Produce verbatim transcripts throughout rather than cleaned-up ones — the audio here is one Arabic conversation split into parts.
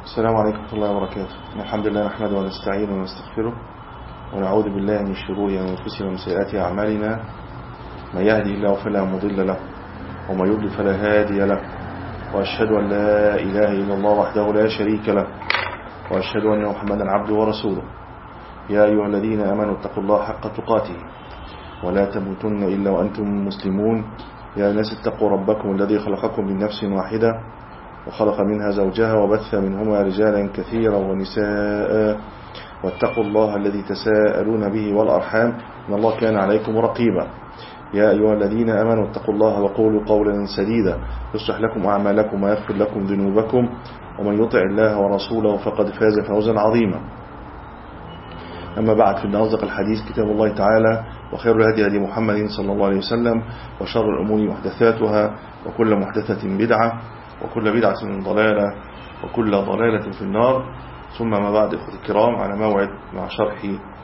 السلام عليكم ورحمة الله وبركاته. الحمد لله نحمده ونستعينه ونستغفره ونعوذ بالله من شرور أنفسنا ومن سيئات أعمالنا. من يهدي الله فلا مضل له ومن يضلل فلا هادي له، وأشهد أن لا إله إلا الله وحده لا شريك له، وأشهد أن محمدا عبده ورسوله. يا أيها الذين آمنوا اتقوا الله حق تقاته ولا تموتن إلا وأنتم مسلمون. يا الناس اتقوا ربكم الذي خلقكم من نفس واحدة وخلق منها زوجها وبث منهما رجالا كثيرا ونساء، واتقوا الله الذي تساءلون به والأرحام إن الله كان عليكم رقيبا. يا أيها الذين آمنوا اتقوا الله وقولوا قولا سديدا يصلح لكم أعمالكم ويغفر لكم ذنوبكم، ومن يطع الله ورسوله فقد فاز فوزا عظيما. أما بعد، فإن أصدق الحديث كتاب الله تعالى، وخير الهدي هدي محمد صلى الله عليه وسلم، وشر الأمور محدثاتها، وكل محدثة بدعة، وكل بدعة ضلالة، وكل ضلالة في النار. ثم ما بعد، إخوتي الكرام، على موعد مع شرح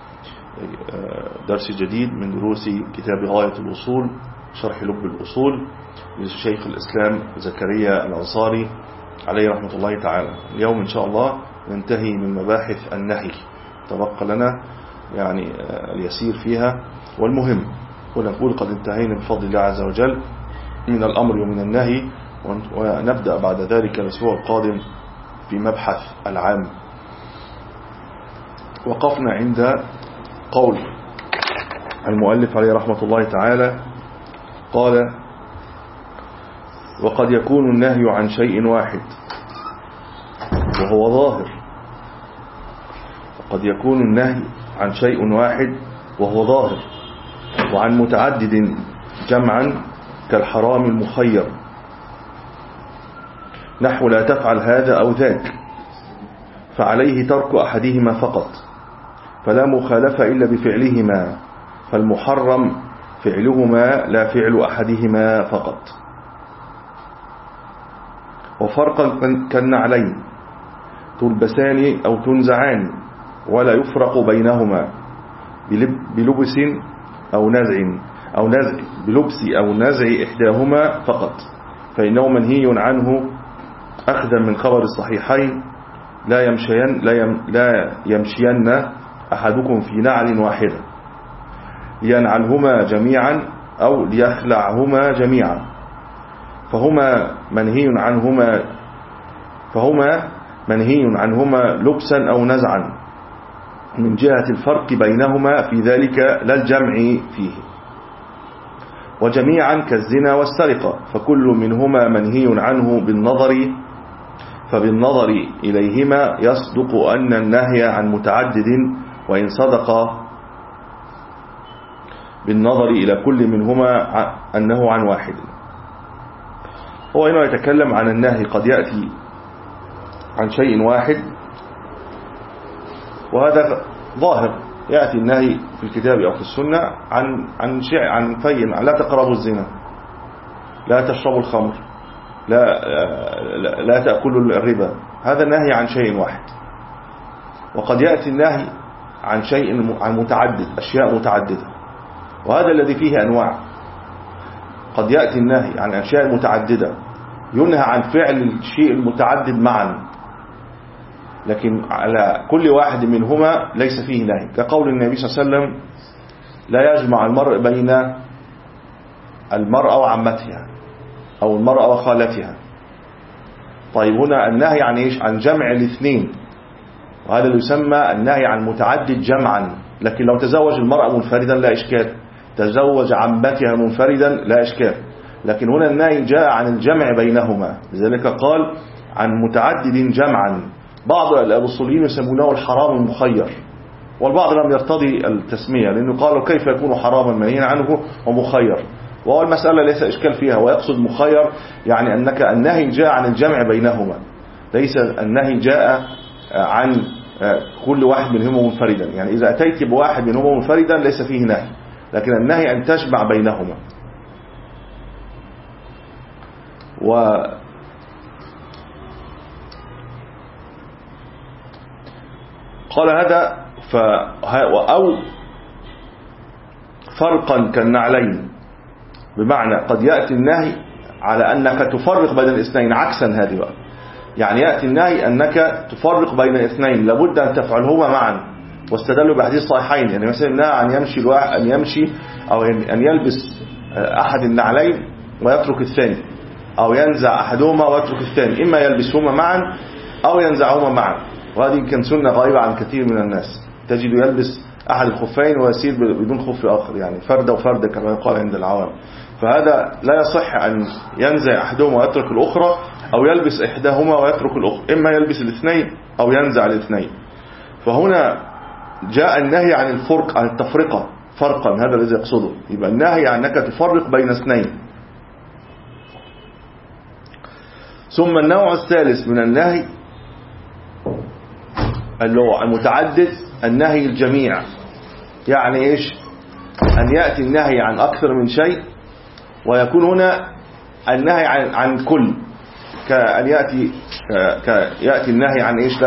درس جديد من دروس كتاب غاية الوصول، شرح لب الأصول لشيخ الإسلام زكريا الأنصاري عليه رحمة الله تعالى. اليوم إن شاء الله ننتهي من مباحث النهي، تبقى لنا يعني اليسير فيها والمهم، ونقول قد انتهينا بفضل الله عز وجل من الأمر ومن النهي، ونبدأ بعد ذلك الأسبوع القادم في مبحث العام. وقفنا عند قول المؤلف عليه رحمة الله تعالى، قال: وقد يكون النهي عن شيء واحد وهو ظاهر وقد يكون النهي عن شيء واحد وهو ظاهر وعن متعدد جمعا كالحرام المخير، نحو لا تفعل هذا أو ذاك، فعليه ترك أحدهما فقط، فلا مخالفة إلا بفعلهما، فالمحرم فعلهما لا فعل أحدهما فقط. وفرقا كالنعلين تلبسان أو تنزعان ولا يفرق بينهما بلبس أو نزع أو نزع بلبس أو نزع إحداهما فقط، فإنه منهي عنه أخذا من خبر الصحيحين: لا يمشين لا, يم لا يمشين أحدكم في نعل واحدة لينعلهما جميعا أو ليخلعهما جميعا، فهما منهي عنهما فهما منهي عنهما لبسا أو نزعا من جهة الفرق بينهما في ذلك، لا الجمع فيه. وجميعا كالزنا والسرقة، فكل منهما منهي عنه بالنظر، فبالنظر إليهما يصدق أن النهي عن متعدد، وإن صدق بالنظر إلى كل منهما أنه عن واحد. هو هنا يتكلم عن النهي، قد يأتي عن شيء واحد، وهذا ظاهر، يأتي النهي في الكتاب أو في السنة عن عن شيء عن فين: لا تقربوا الزنا، لا تشربوا الخمر، لا لا, لا تأكلوا الربا. هذا النهي عن شيء واحد. وقد يأتي النهي عن شيء عن متعدد، أشياء متعددة، وهذا الذي فيه أنواع. قد يأتي النهي عن أشياء متعددة ينهى عن فعل الشيء المتعدد معا، لكن على كل واحد منهما ليس فيه نهي، كقول النبي صلى الله عليه وسلم: لا يجمع المرء بين المرأة وعمتها أو المرأة وخالتها. طيب، هنا النهي عن إيش؟ عن جمع الاثنين، وهذا اللي يسمى النهي عن متعدد جمعا. لكن لو تزوج المرأة منفردا لا إشكال، تزوج عمتها منفردا لا إشكال، لكن هنا النهي جاء عن الجمع بينهما، لذلك قال عن متعدد جمعا. بعض الأصوليين يسمونه الحرام المخير، والبعض لم يرتضي التسمية، لأنه قالوا كيف يكون حراما منهيا عنه ومخير، وهو المسألة ليس إشكال فيها. ويقصد مخير يعني أنك النهي جاء عن الجمع بينهما، ليس النهي جاء عن كل واحد منهما منفردا. يعني إذا أتيت بواحد منهما منفردا ليس فيه نهي، لكن النهي أن تجمع بينهما. و قال هذا ف... أو فرقا كالنعلين، بمعنى قد يأتي النهي على أنك تفرق بين الاثنين، عكسا هذه بقى. يعني يأتي النهي أنك تفرق بين اثنين لابد أن تفعلهما معا، واستدلوا بحديث صحيحين. يعني مثلا النهي أن يمشي الواحد أن يمشي أو أن يلبس أحد النعلين ويترك الثاني، أو ينزع أحدهما ويترك الثاني، إما يلبسهما معا أو ينزعهما معا. وهذه كان سنة غائبة عن كثير من الناس، تجد يلبس أحد الخفين ويسير بدون خف آخر، يعني فردة وفردة كما يقال عند العوام. فهذا لا يصح أن ينزع أحدهما ويترك الأخرى، أو يلبس إحداهما ويترك الأخرى، إما يلبس الاثنين أو ينزع الاثنين. فهنا جاء النهي عن الفرق، عن التفرقة فرقا، هذا الذي يقصده. يبقى النهي عن أنك تفرق بين اثنين. ثم النوع الثالث من النهي اللي هو المتعدد، النهي الجميع. يعني إيش؟ أن يأتي النهي عن أكثر من شيء، ويكون هنا النهي عن عن كل، كأن يأتي يأتي النهي عن إيش؟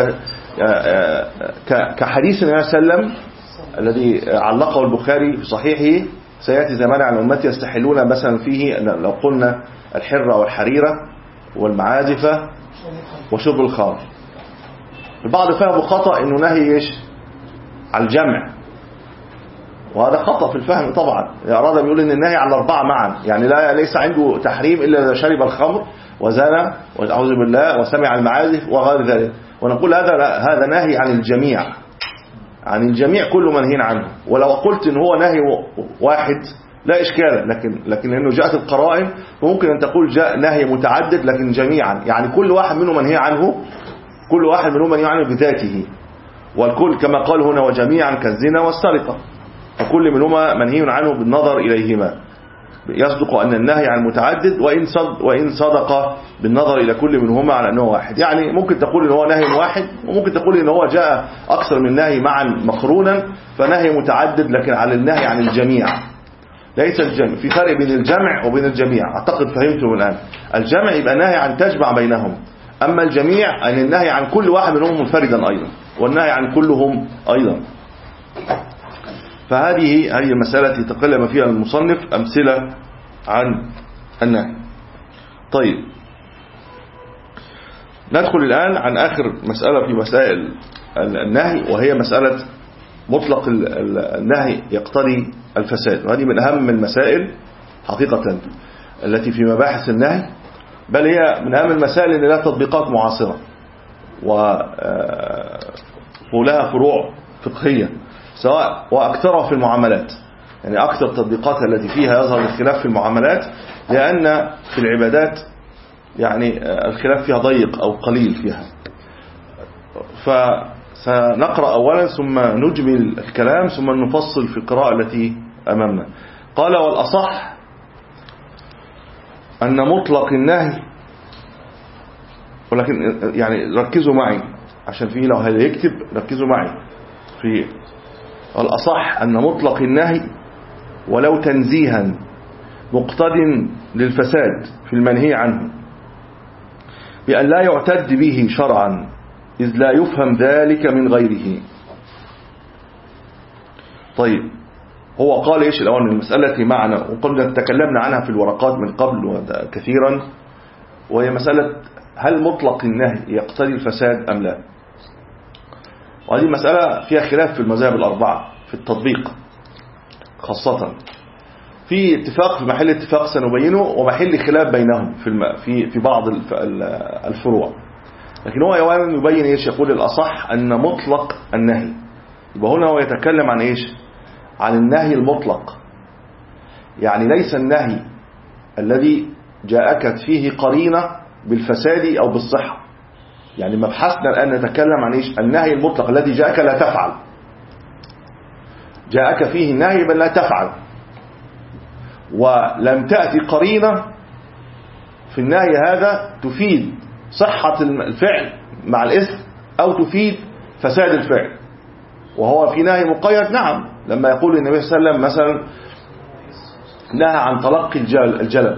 كحديث النبي صلى الله عليه وسلم الذي علقه البخاري في صحيحه: سيأتي زمان على أمتي يستحلون مثلا فيه، لو قلنا الحرة والحريرة والمعازفة وشرب الخمر. البعض فهموا خطأ إنه نهي إيش؟ على الجمع، وهذا خطأ في الفهم طبعا. أراد بيقول إن النهي على الأربعة معا، يعني لا ليس عنده تحريم إلا إذا شرب الخمر وزنى وأعوذ بالله وسمع المعازف وغير ذلك. ونقول هذا هذا نهي عن الجميع، عن الجميع كل منهي عنه. ولو قلت إن هو نهي واحد لا إشكال، لكن لكن لأنه جاءت القرائن فممكن أن تقول جاء نهي متعدد لكن جميعا، يعني كل واحد منه منهي عنه، كل واحد منهم منهي عنه بذاته. والكل كما قال هنا وجميعا كالزنا والسرقة، فكل منهما منهي عنه بالنظر إليهما. يصدق أن النهي عن متعدد وإن صد وإن صدق بالنظر إلى كل منهما على أنه واحد. يعني ممكن تقول إن هو نهي واحد، وممكن تقول إن هو جاء أكثر من نهي معا مقرونا فنهي متعدد، لكن على النهي عن الجميع ليس الجمع. في فرق بين الجمع وبين الجميع، أعتقد فهمتم الآن. الجمع يبقى نهي عن تجمع بينهم، أما الجميع أن النهي عن كل واحد منهم منفردا أيضا، والنهي عن كلهم أيضا. فهذه هذه المسألة التي تكلم فيها المصنف أمثلة عن النهي. طيب ندخل الآن عن آخر مسألة في مسائل النهي، وهي مسألة مطلق النهي يقتضي الفساد. وهذه من أهم المسائل حقيقة التي في مباحث النهي، بل هي من أهم المسائل اللي لها تطبيقات معاصرة ولها فروع فقهية، سواء وأكثرها في المعاملات. يعني أكثر التطبيقات التي فيها يظهر الخلاف في المعاملات، لأن في العبادات يعني الخلاف فيها ضيق أو قليل فيها. فسنقرأ أولا ثم نجمل الكلام ثم نفصل في القراءة التي أمامنا. قال: والأصح أن مطلق النهي، ولكن يعني ركزوا معي عشان فيه لو هيكتب ركزوا معي في الأصح أن مطلق النهي ولو تنزيها مقتض للفساد في المنهي عنه، بأن لا يعتد به شرعا إذ لا يفهم ذلك من غيره. طيب هو قال إيش الأول؟ المسألة معنا وقلنا تكلمنا عنها في الورقات من قبل كثيرا، وهي مسألة هل مطلق النهي يقتضي الفساد أم لا. وهذه مسألة فيها خلاف في المذاهب الأربعة في التطبيق خاصة. في اتفاق في محل اتفاق سنبينه، ومحل خلاف بينهم في الم... في في بعض الفروع. لكن هو أولا يبين إيش؟ يقول الأصح أن مطلق النهي. يبقى هنا هو يتكلم عن إيش؟ عن النهي المطلق، يعني ليس النهي الذي جاءك فيه قرينة بالفساد أو بالصحة. يعني مبحثنا الآن نتكلم عن إيش؟ النهي المطلق الذي جاءك لا تفعل، جاءك فيه النهي بل لا تفعل، ولم تأتي قرينة في النهي هذا تفيد صحة الفعل مع الإثم أو تفيد فساد الفعل. وهو في نهي مقيد، نعم، لما يقول النبي صلى الله عليه وسلم مثلا نهى عن تلقي الجلب،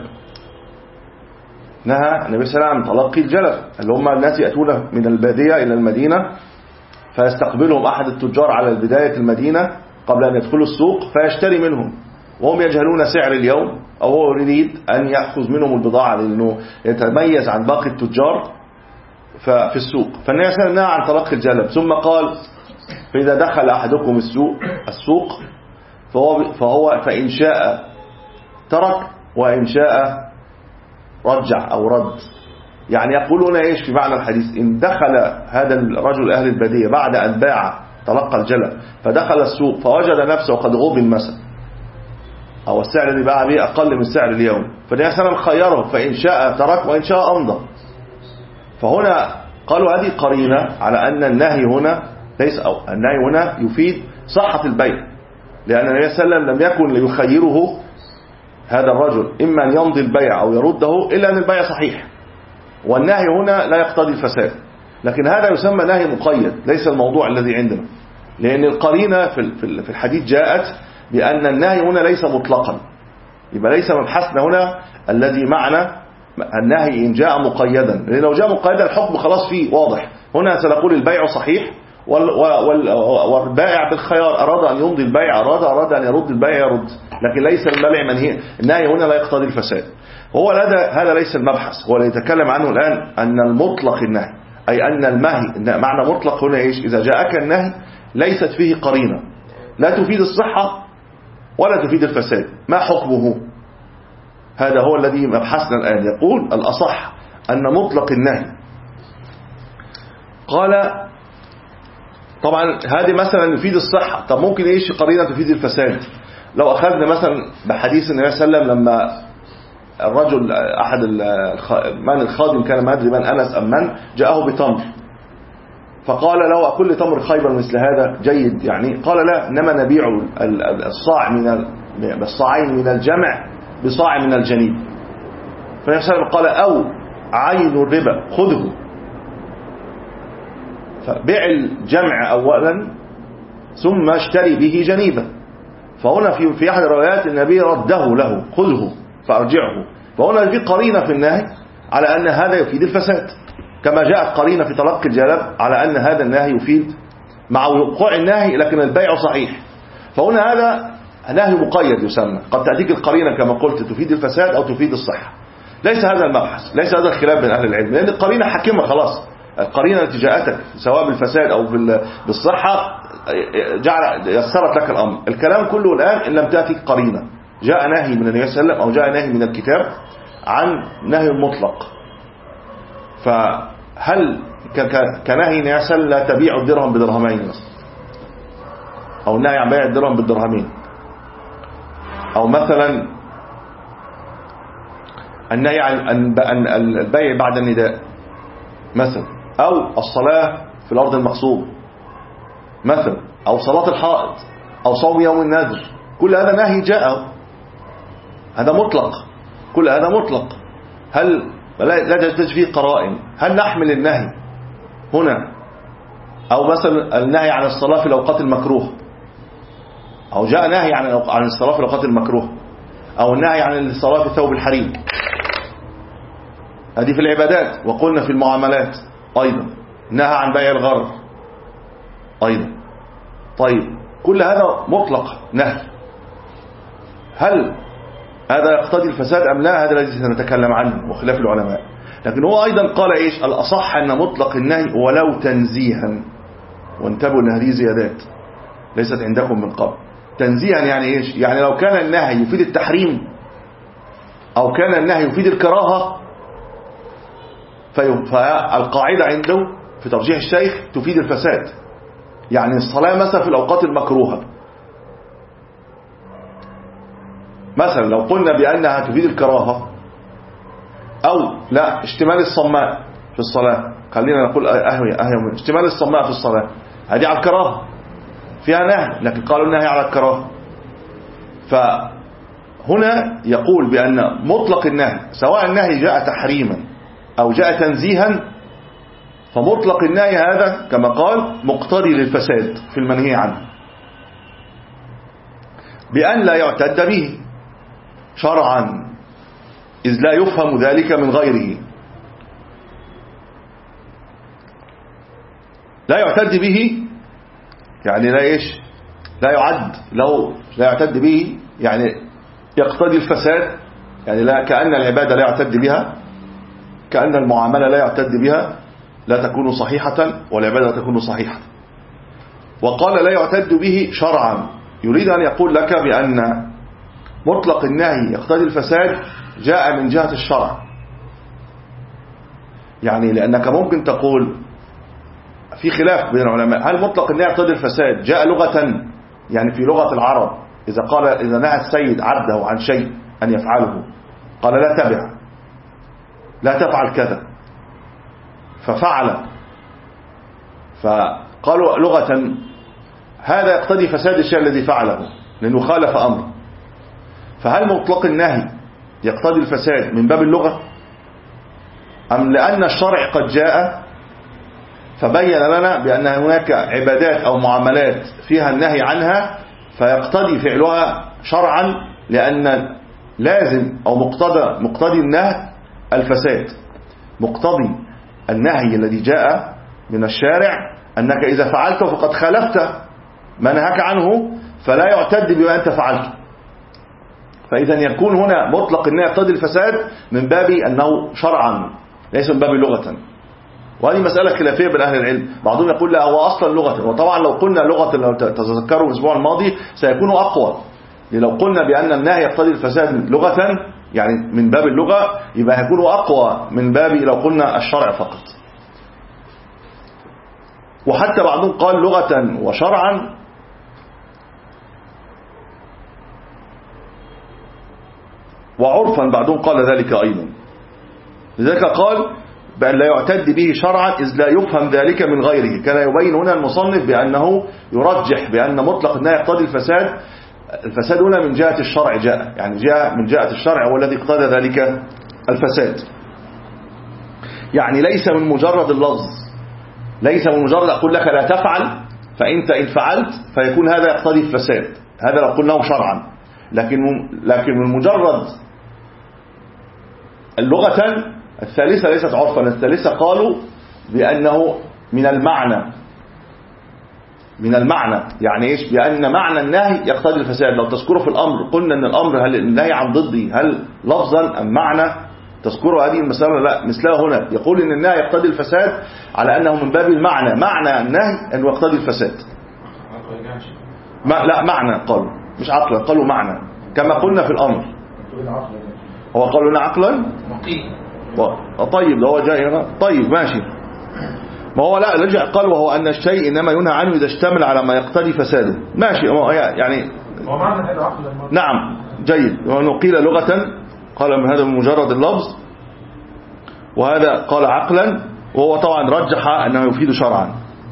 نهى النبي صلى الله عليه وسلم عن تلقي الجلب، اللي هم الناس يأتون من البادية إلى المدينة فيستقبلهم أحد التجار على بداية المدينة قبل أن يدخلوا السوق فيشتري منهم، وهم يجهلون سعر اليوم، أو هو يريد أن يأخذ منهم البضاعة لأنه يتميز عن باقي التجار ففي السوق، فالنبي صلى الله عليه وسلم نهى عن طلاق الجلب، ثم قال فإذا دخل أحدكم السوق السوق فهو, فهو فإن شاء ترك وإن شاء رجع أو رد. يعني يقولون إيش في معنى الحديث؟ إن دخل هذا الرجل أهل البادية بعد أن باع تلقى الجلب فدخل السوق فوجد نفسه قد غبن مثلا، أو السعر اللي باع به أقل من سعر اليوم، فالنبي صلى الله عليه وسلم خيره فإن شاء ترك وإن شاء أمضى. فهنا قالوا هذه قرينة على أن النهي هنا ليس، أو النهي هنا يفيد صحة البيع، لأن النبي صلى الله عليه وسلم لم يكن ليخيره هذا الرجل إما أن يمضي البيع أو يرده إلا أن البيع صحيح، والنهي هنا لا يقتضي الفساد. لكن هذا يسمى نهي مقيد، ليس الموضوع الذي عندنا، لأن القرينة في الحديث جاءت بأن النهي هنا ليس مطلقا، يبقى ليس مبحثنا هنا الذي معنى النهي إن جاء مقيدا، لأن لو جاء مقيدا الحكم خلاص فيه واضح. هنا سنقول البيع صحيح والبائع بالخيار، أراد أن يمضي البيع أراد أراد أن يرد البيع يرد، لكن ليس البيع منهي. النهي هنا لا يقتضي الفساد، وهو هذا ليس المبحث. هو اللي يتكلم عنه الآن أن المطلق النهي، أي أن المهي معنى مطلق هنا إيش؟ إذا جاءك النهي ليست فيه قرينة لا تفيد الصحة ولا تفيد الفساد، ما حكمه؟ هذا هو الذي مبحثنا الآن. يقول الأصح أن مطلق النهي، قال طبعا هذه مثلا يفيد الصحة، طب ممكن ايش قرينة تفيد الفساد؟ لو أخذنا مثلا بحديث النبي صلى الله عليه وسلم لما الرجل أحد من الخادم كان ما أدري من أنس أم من جاءه بتمر، فقال له أكل تمر خيبر مثل هذا جيد يعني؟ قال لا، إنما نبيع الصاع من الصاعين من الجمع بصاع من الجنيب. فالنبي صلى الله عليه وسلم قال أو عين الربا خذه، فبيع الجمع أولا ثم اشتري به جنيبا. فهنا في في أحد الروايات النبي رده له خذه فأرجعه، فهنا في قرينة في النهي على أن هذا يفيد الفساد، كما جاءت قرينة في تلقي الجلب على أن هذا النهي يفيد مع وقوع النهي لكن البيع صحيح. فهنا هذا نهي مقيد يسمى، قد تأتيك القرينة كما قلت تفيد الفساد أو تفيد الصحة. ليس هذا المبحث، ليس هذا الخلاف بين أهل العلم، لأن القرينة حاكمة خلاص. القرينة التي جاءتك سواء بالفساد أو بالصحة جعل يسرت لك الأمر. الكلام كله الآن إن لم تأتي قرينة، جاء نهي من النبي صلى الله عليه وسلم أو جاء نهي من الكتاب عن نهي مطلق، فهل كنهي النبي صلى الله عليه وسلم لا تبيع الدرهم بدرهمين مثلا، أو النهي عن بيع الدرهم بالدرهمين، أو مثلا النهي عن البيع بعد النداء مثلا، أو الصلاة في الأرض المغصوبة مثلا، أو صلاة الحائض، أو صوم يوم النذر، كل هذا نهي جاء، هذا مطلق، كل هذا مطلق. هل لا تجد فيه قرائن؟ هل نحمل النهي هنا، أو مثلا النهي عن الصلاة في الأوقات المكروه، أو جاء نهي عن عن الصلاة في الأوقات المكروه، أو النهي عن الصلاة في ثوب الحرير، هذه في العبادات. وقلنا في المعاملات أيضا نهى عن بيع الغرر أيضا. طيب كل هذا مطلق نهي، هل هذا يقتضي الفساد أم لا؟ هذا الذي سنتكلم عنه وخلاف العلماء. لكن هو أيضا قال إيش؟ الأصح أن مطلق النهي ولو تنزيها، وانتبهوا أن هذه زيادات ليست عندكم من قبل. تنزيها يعني إيش؟ يعني لو كان النهي يفيد التحريم أو كان النهي يفيد الكراهة، فالقاعدة عنده في ترجيح الشيخ تفيد الفساد. يعني الصلاة مثلا في الأوقات المكروهة مثلا لو قلنا بأنها تفيد الكراهة، أو لا اشتمال الصماء في الصلاة، خلينا نقول أهوي أهوي اشتمال الصماء في الصلاة، هذه على الكراهة فيها نهي، لكن قالوا النهي على الكراهة. فهنا يقول بأن مطلق النهي سواء النهي جاء تحريما أو جاء تنزيها، فمطلق النهي هذا كما قال مقتضي للفساد في المنهي عنه، بأن لا يعتد به شرعا، إذ لا يفهم ذلك من غيره. لا يعتد به يعني لا إيش؟ لا يعد، لو لا يعتد به يعني يقتضي الفساد، يعني لا، كأن العبادة لا يعتد بها، كأن المعاملة لا يعتد بها، لا تكون صحيحة والعبادة لا تكون صحيحة. وقال لا يعتد به شرعا، يريد أن يقول لك بأن مطلق النهي يقتضي الفساد جاء من جهة الشرع. يعني لأنك ممكن تقول في خلاف بين العلماء، هل مطلق النهي يقتضي الفساد جاء لغة، يعني في لغة العرب إذا قال إذا نهى السيد عبده عن شيء أن يفعله قال لا تبع، لا تفعل كذا، ففعل، فقالوا لغة هذا يقتضي فساد الشيء الذي فعله لأنه خالف أمر. فهل مطلق النهي يقتضي الفساد من باب اللغة، أم لأن الشرع قد جاء فبين لنا بأن هناك عبادات أو معاملات فيها النهي عنها فيقتضي فعلها شرعا، لأن لازم أو مقتضى مقتضي النهي الفساد. مقتضي النهي الذي جاء من الشارع أنك إذا فعلته فقد خالفت ما نهاك عنه فلا يعتد بما أنت فعلته. فإذا يكون هنا مطلق النهي يقتضي الفساد من باب أنه شرعا ليس من باب لغة. وهذه مسألة خلافية بين أهل العلم، بعضهم يقول لا هو أصلا لغة، وطبعا لو قلنا لغة لو تتذكروا الأسبوع الماضي سيكون أقوى. لو قلنا بأن النهي يقتضي الفساد لغة يعني من باب اللغة يبقى هيكون أقوى من باب لو قلنا الشرع فقط. وحتى بعضهم قال لغة وشرعا، وعرفا بعضهم قال ذلك أيضا. لذلك قال بأن لا يعتد به شرعا إذ لا يفهم ذلك من غيره. كان يبين هنا المصنف بأنه يرجح بأن مطلق النهي يقتضي الفساد، الفساد هنا من جهة الشرع جاء، يعني جاء من جهة الشرع هو الذي اقتضى ذلك الفساد. يعني ليس من مجرد اللفظ، ليس من مجرد أقول لك لا تفعل فأنت إن فعلت فيكون هذا يقتضي الفساد، هذا لو قلناه شرعا. لكن لكن من مجرد اللغة الثالثة ليست عرفا، الثالثة قالوا بأنه من المعنى، من المعنى يعني إيش؟ بأن معنى النهي يقتضي الفساد. لو تذكروا في الأمر قلنا أن الأمر هل النهي عن ضدي هل لفظا أم معنى، تذكروا هذه المسألة لا مثلها هنا، يقول أن النهي يقتضي الفساد على أنه من باب المعنى، معنى النهي أنه يقتضي الفساد. ما لا معنى قالوا مش عقلا، قالوا معنى كما قلنا في الأمر. هو قالوا لنا عقلا طيب لو هو جاي هنا طيب ماشي. ما هو لا رجع قال وهو أن الشيء إنما ينهى عنه إذا اشتمل على ما يقتضي فساده. ماشي يعني هو معنى هذا عقلا. نعم جيد. وأنه قيل لغة قال من هذا من مجرد اللفظ، وهذا قال عقلا، وهو طبعا رجح أنه يفيد شرعا.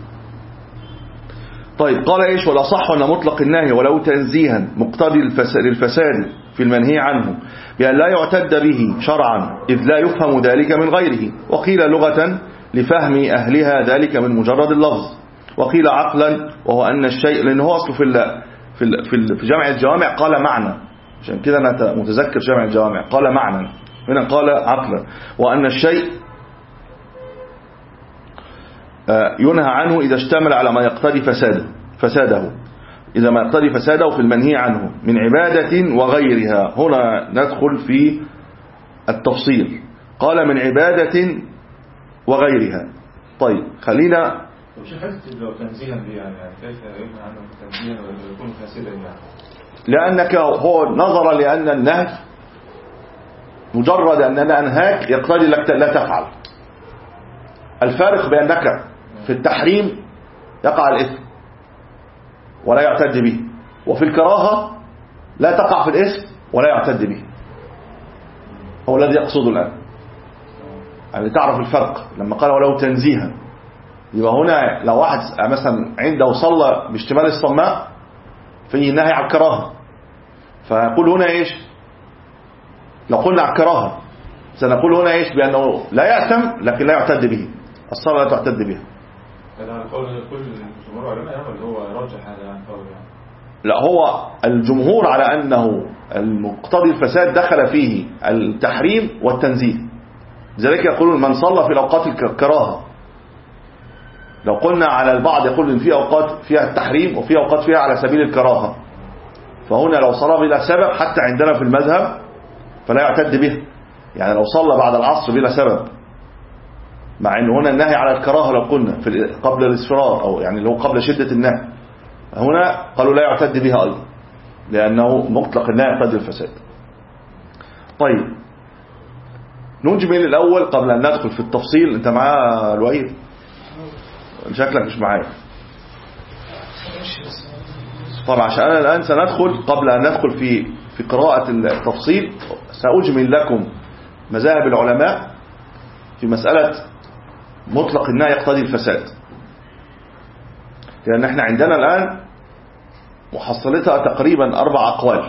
طيب قال إيش؟ ولا صح أن مطلق النهي ولو تنزيها مقتضي للفساد في المنهي عنه بأن لا يعتد به شرعا إذ لا يفهم ذلك من غيره. وقيل لغة لفهم أهلها ذلك من مجرد اللفظ. وقيل عقلا وهو أن الشيء، لأنه أصله في في في جامع الجوامع قال معنى، عشان كده أنا متذكر جامع الجوامع قال معنى، هنا قال عقلا. وأن الشيء ينهى عنه إذا اشتمل على ما يقتضي فساده فساده إذا ما يقتضي فساده في المنهي عنه من عبادة وغيرها. هنا ندخل في التفصيل. قال من عبادة وغيرها. طيب خلينا مش حاسس لو تنزيها دي يعني كيف يمنع عنه تنزيها ويكون فاسدا يعني؟ لأنك هو نظر لأن النهي مجرد أن أنا أنهاك يقتضي لك لا تفعل. الفارق بأنك في التحريم يقع الإثم ولا يعتد به، وفي الكراهة لا تقع في الإثم ولا يعتد به. هو الذي يقصده الآن، يعني تعرف الفرق. لما قال ولو تنزيها، يبقى هنا لو واحد مثلا عنده صلى باشتمال الصماء في نهي عن الكراهة، فيقول هنا إيش؟ لو قلنا عن الكراهة سنقول هنا إيش؟ بأنه لا يأثم لكن لا يعتد به، الصلاة لا تعتد بها. هذا قول كل الجمهور علماء ولا هو رجح هذا عن قول يعني؟ لا، هو الجمهور على أنه المقتضي الفساد دخل فيه التحريم والتنزيه، لذلك يقولون من صلى في الأوقات الكراهة. لو قلنا على البعض يقول إن في أوقات فيها التحريم وفي أوقات فيها على سبيل الكراهة، فهنا لو صلى بلا سبب حتى عندنا في المذهب فلا يعتد به. يعني لو صلى بعد العصر بلا سبب مع ان هنا النهي على الكراهة لو قلنا في قبل الإسفرار، أو يعني لو قبل شدة النهي، هنا قالوا لا يعتد بها أيضا لأنه مطلق النهي يقتضي الفساد. طيب نجمل الأول قبل أن ندخل في التفصيل. أنت معاه الوعيد؟ شكلك مش معايا. طبعا عشان أنا الآن سندخل قبل أن ندخل في في قراءة التفصيل سأجمل لكم مذاهب العلماء في مسألة مطلق النهي يقتضي الفساد، لأن احنا عندنا الآن محصلتها تقريبا أربع أقوال،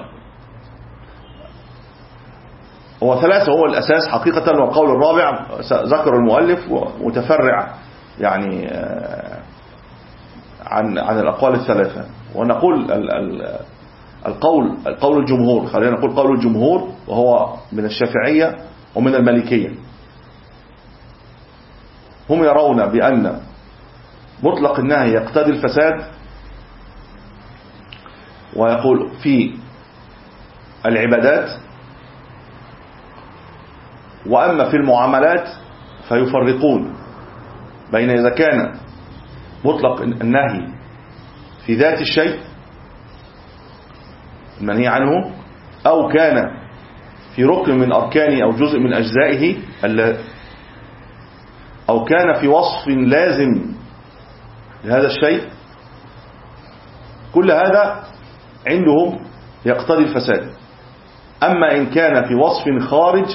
هو ثلاثة هو الأساس حقيقة، والقول الرابع ذكر المؤلف ومتفرع يعني عن عن الأقوال الثلاثة. ونقول القول القول الجمهور، خلينا نقول قول الجمهور وهو من الشافعية ومن المالكية، هم يرون بأن مطلق النهي يقتضي الفساد، ويقول في العبادات، وأما في المعاملات فيفرقون بين إذا كان مطلق النهي في ذات الشيء المنهي عنه، أو كان في ركن من أركانه أو جزء من أجزائه، أو كان في وصف لازم لهذا الشيء. كل هذا عندهم يقتضي الفساد. أما إن كان في وصف خارج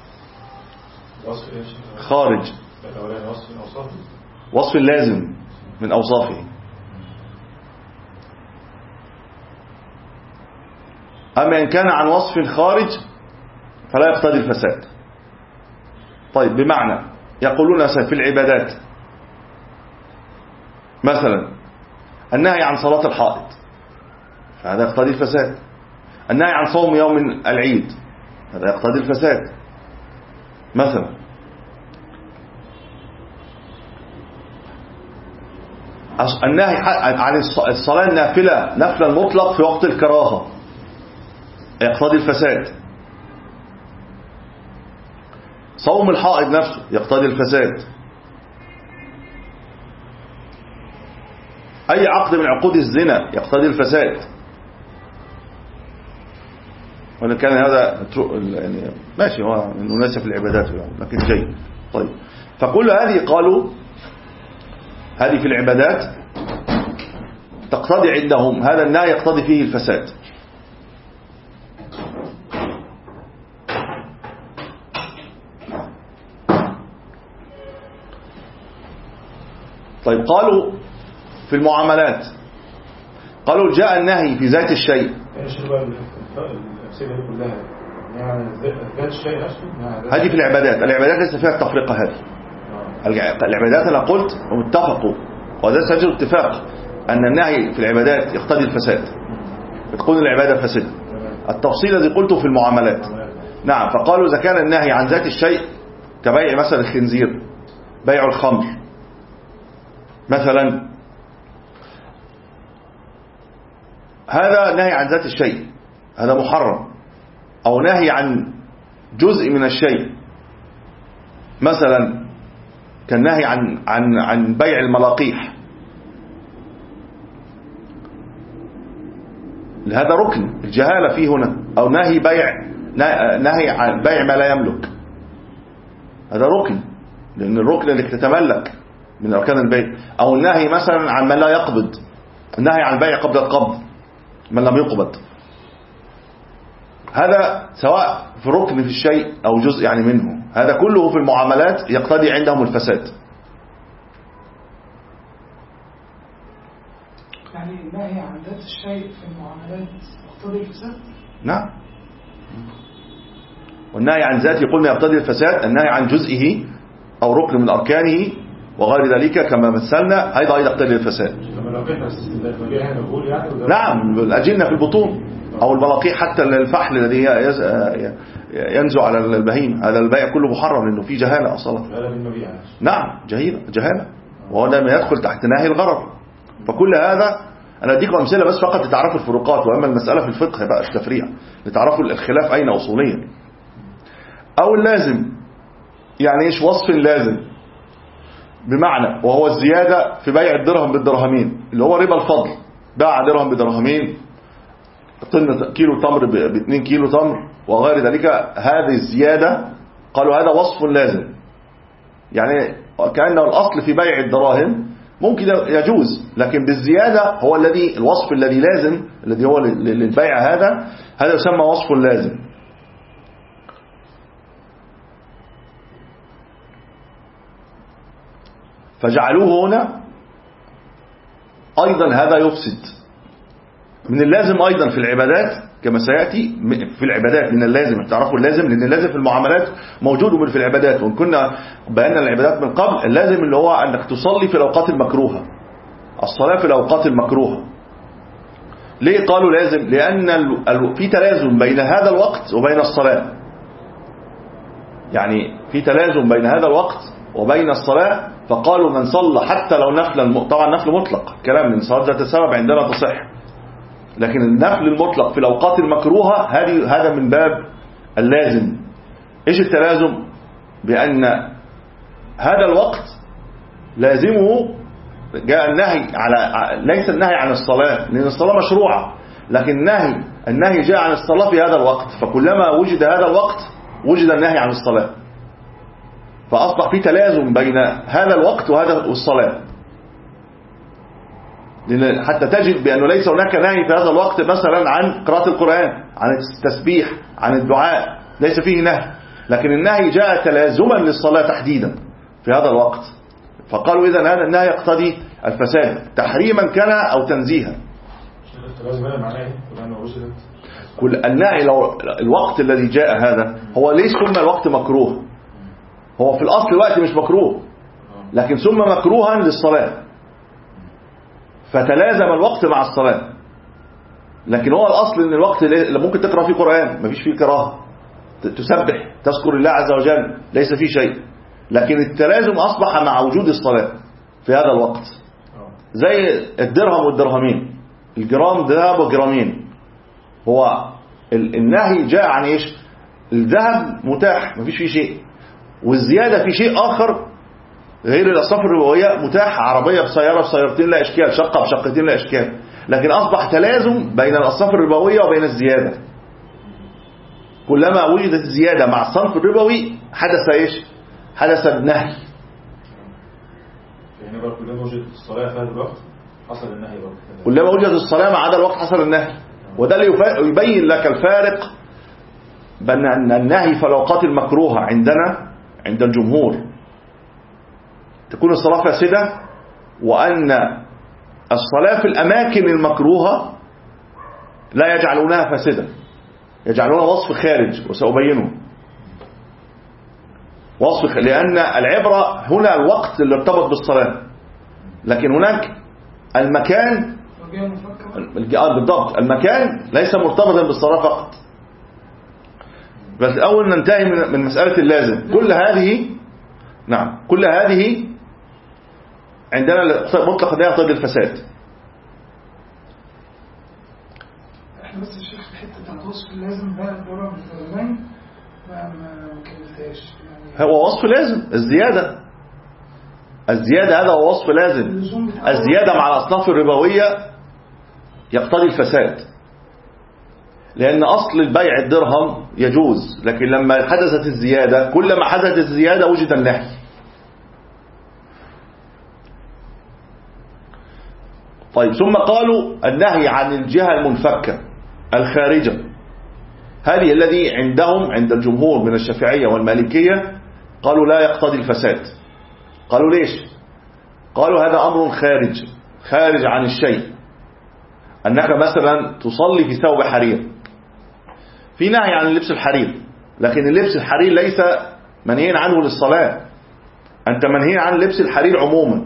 خارج وصف لازم من أوصافه، أما إن كان عن وصف خارج فلا يقتضي الفساد. طيب بمعنى يقولون في العبادات مثلا النهي عن صلاة الحائض فهذا يقتضي الفساد، النهي عن صوم يوم العيد هذا يقتضي الفساد مثلا. النهي عن الصلاة النافلة نفلا مطلق في وقت الكراهة يقتضي الفساد. صوم الحائض نفسه يقتضي الفساد. أي عقد من عقود الزنا يقتضي الفساد. وإن كان هذا يعني ماشي هو مناسب في العبادات لكن جيد. طيب فكل هذه قالوا هذه في العبادات تقتضي عندهم هذا النهي يقتضي فيه الفساد. طيب قالوا في المعاملات قالوا جاء النهي في ذات الشيء. هذه في العبادات. العبادات ليس فيها التفرقة هذه. العبادات أنا قلت ومتفقوا وهذا سجل اتفاق أن النهي في العبادات يقتضي الفساد، تكون العبادة فاسدة. التفصيل الذي قلته في المعاملات. نعم فقالوا إذا كان النهي عن ذات الشيء كبيع مثلا الخنزير، بيع الخمر مثلا، هذا نهي عن ذات الشيء هذا محرم، أو نهي عن جزء من الشيء مثلا كالنهي عن عن عن بيع الملاقيح، هذا ركن الجهالة فيه هنا، أو نهي بيع نهي عن بيع ما لا يملك، هذا ركن لأن الركن اللي تتملك من أركان البيع. أو النهي مثلا عن ما لا يقبض، النهي عن البيع قبل القبض من لم يقبض، هذا سواء في ركن في الشيء أو جزء يعني منه، هذا كله في المعاملات يقتضي عندهم الفساد. يعني النهي عن ذات الشيء في المعاملات يقتضي الفساد؟ نعم. والنهي عن ذاته قلنا يقتضي الفساد، النهي عن جزئه أو ركن من أركانه وغير ذلك كما مثلنا أيضا يقتضي الفساد. نعم الأجنة في البطون أو الملاقيح، حتى الفحل الذي ينزع على البهيمة، هذا البيع كله محرم لأنه فيه جهالة أصلا. نعم جهالة جهالة وهذا ما يدخل تحت نهي الغرر. فكل هذا أنا أديكم أمثلة بس فقط لتعرفوا الفروقات، وأما المسألة في الفقه بقى التفريع لتعرفوا الخلاف أين أصوليا. أو اللازم يعني إيش؟ وصف لازم بمعنى وهو الزيادة في بيع الدرهم بالدرهمين اللي هو ربا الفضل، باع درهم بدرهمين، طن كيلو تمر باثنين كيلو تمر وغير ذلك، هذه الزيادة قالوا هذا وصف لازم، يعني كأنه الأصل في بيع الدراهم ممكن يجوز، لكن بالزيادة هو الذي الوصف الذي لازم الذي هو للبيع، هذا هذا يسمى وصف لازم. فجعلوه هنا أيضا هذا يفسد. من اللازم أيضا في العبادات كما سيأتي، في العبادات من اللازم تعرفوا اللازم، لأن اللازم في المعاملات موجود من في العبادات، وإن كنا بينا العبادات من قبل، اللازم اللي هو أنك تصلي في الأوقات المكروهة، الصلاة في الأوقات المكروهة. ليه قالوا لازم؟ لأن في تلازم بين هذا الوقت وبين الصلاة، يعني في تلازم بين هذا الوقت وبين الصلاة، فقالوا من صلى حتى لو نفلا، طبعا نفل مطلق كلام من صلاة ذات السبب عندنا تصح، لكن النفل المطلق في الأوقات المكروهة هذه هذا من باب اللازم. إيش التلازم؟ بأن هذا الوقت لازمه جاء النهي على، ليس النهي عن الصلاة لأن الصلاة مشروعة، لكن النهي النهي جاء عن الصلاة في هذا الوقت، فكلما وجد هذا الوقت وجد النهي عن الصلاة، فأصبح في تلازم بين هذا الوقت وهذا والصلاة. حتى تجد بأنه ليس هناك نهي في هذا الوقت مثلا عن قراءة القرآن، عن التسبيح، عن الدعاء، ليس فيه نهي، لكن النهي جاء تلازما للصلاة تحديدا في هذا الوقت، فقالوا إذن هذا النهي يقتضي الفساد تحريما كان أو تنزيها. كل النهي لو الوقت الذي جاء هذا هو ليس ثم الوقت مكروه، هو في الأصل الوقت مش مكروه، لكن ثم مكروها للصلاة، فتلازم الوقت مع الصلاة، لكن هو الأصل ان الوقت اللي ممكن تقرأ فيه قرآن مفيش فيه كراهة، تسبح تذكر الله عز وجل ليس فيه شيء، لكن التلازم أصبح مع وجود الصلاة في هذا الوقت. زي الدرهم والدرهمين، الجرام ذهب وجرامين، هو النهي جاء عن ايش؟ الذهب متاح مفيش فيه شيء، والزيادة في شيء آخر غير الأصناف الربوية متاح، عربية بسيارة بسيارتين لا إشكال، شقة بشقتين لا إشكال، لكن أصبح تلازم بين الأصناف الربوية وبين الزيادة، كلما وجدت الزيادة مع الصنف الربوي حدث إيش؟ حدث النهي. يعني بقى كلما وجدت الصلاة في هذا الوقت حصل النهي بقى. كلما وجدت الصلاة مع هذا الوقت حصل النهي، وده اللي يبين لك الفارق بين أن النهي في الأوقات المكروهة عندنا عند الجمهور تكون الصلاة فاسدة، وأن الصلاة في الأماكن المكروهة لا يجعلونها فاسدة، يجعلونها وصف خارج، وسأبينه وصف، لأن العبرة هنا الوقت اللي ارتبط بالصلاة، لكن هناك المكان بالضبط، المكان ليس مرتبطا بالصلاة فقط. بس الأول ننتهي من مسألة اللازم. كل هذه نعم كل هذه عندنا مطلق ده يقتضي الفساد. احنا بس الشيخ في حته بتاعت وصف اللازم بقى الدرهم بالدرهمين ما ما كملتهاش، يعني هو وصف لازم الزياده الزياده هذا هو وصف لازم. الزياده مع الاصناف الربويه يقتضي الفساد، لان اصل البيع الدرهم يجوز، لكن لما حدثت الزياده كلما حدثت الزياده وجد النهي. طيب ثم قالوا النهي عن الجهة المنفكة الخارجة، هذه الذي عندهم عند الجمهور من الشافعية والمالكية قالوا لا يقتضي الفساد. قالوا ليش؟ قالوا هذا أمر خارج خارج عن الشيء، أنك مثلا تصلي في ثوب حرير، في نهي عن اللبس الحرير، لكن اللبس الحرير ليس منهي عنه للصلاة، أنت منهي عن لبس الحرير عموما،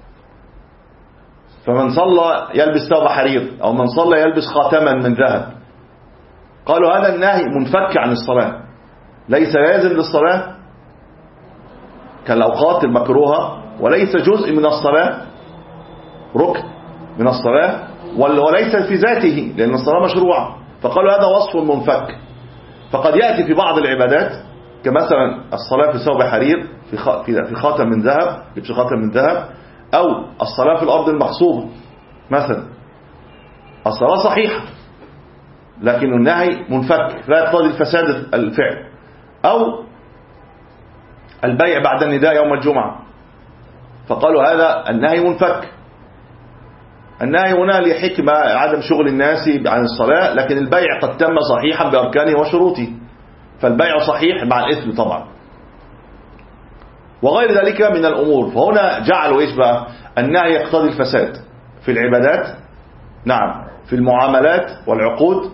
فمن صلى يلبس ثوب حرير أو من صلى يلبس خاتما من ذهب، قالوا هذا النهي منفك عن الصلاة، ليس لازم للصلاة كالأوقات المكروهة، وليس جزء من الصلاة ركن من الصلاة، وليس في ذاته لأن الصلاة مشروعة، فقالوا هذا وصف منفك. فقد يأتي في بعض العبادات كمثلا الصلاة في ثوب حرير في في خاتم من ذهب، لبس خاتم من ذهب، أو الصلاة في الأرض المغصوبة مثلا، الصلاة صحيحة لكن النهي منفك لا يقتضي الفساد الفعل، أو البيع بعد النداء يوم الجمعة، فقالوا هذا النهي منفك. النهي هنا لحكمة عدم شغل الناس عن الصلاة، لكن البيع قد تم صحيحا بأركانه وشروطه، فالبيع صحيح مع الإثم طبعا، وغير ذلك من الأمور. فهنا جعلوا إيش بقى؟ النهي يقتضي الفساد في العبادات، نعم، في المعاملات والعقود،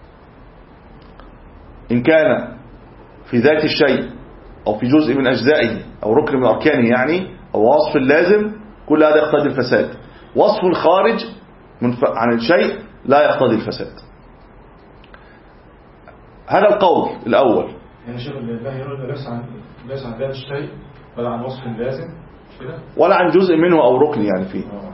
إن كان في ذات الشيء أو في جزء من أجزائه أو ركن من أركانه يعني، أو وصف لازم، كل هذا يقتضي الفساد. وصف خارج عن الشيء لا يقتضي الفساد. هذا القول الأول. يعني شيخ النهي يرد ليس عن ليس عن ذات الشيء ولا عن وصف لازم كده، ولا عن جزء منه أو ركن يعني فيه. أوه.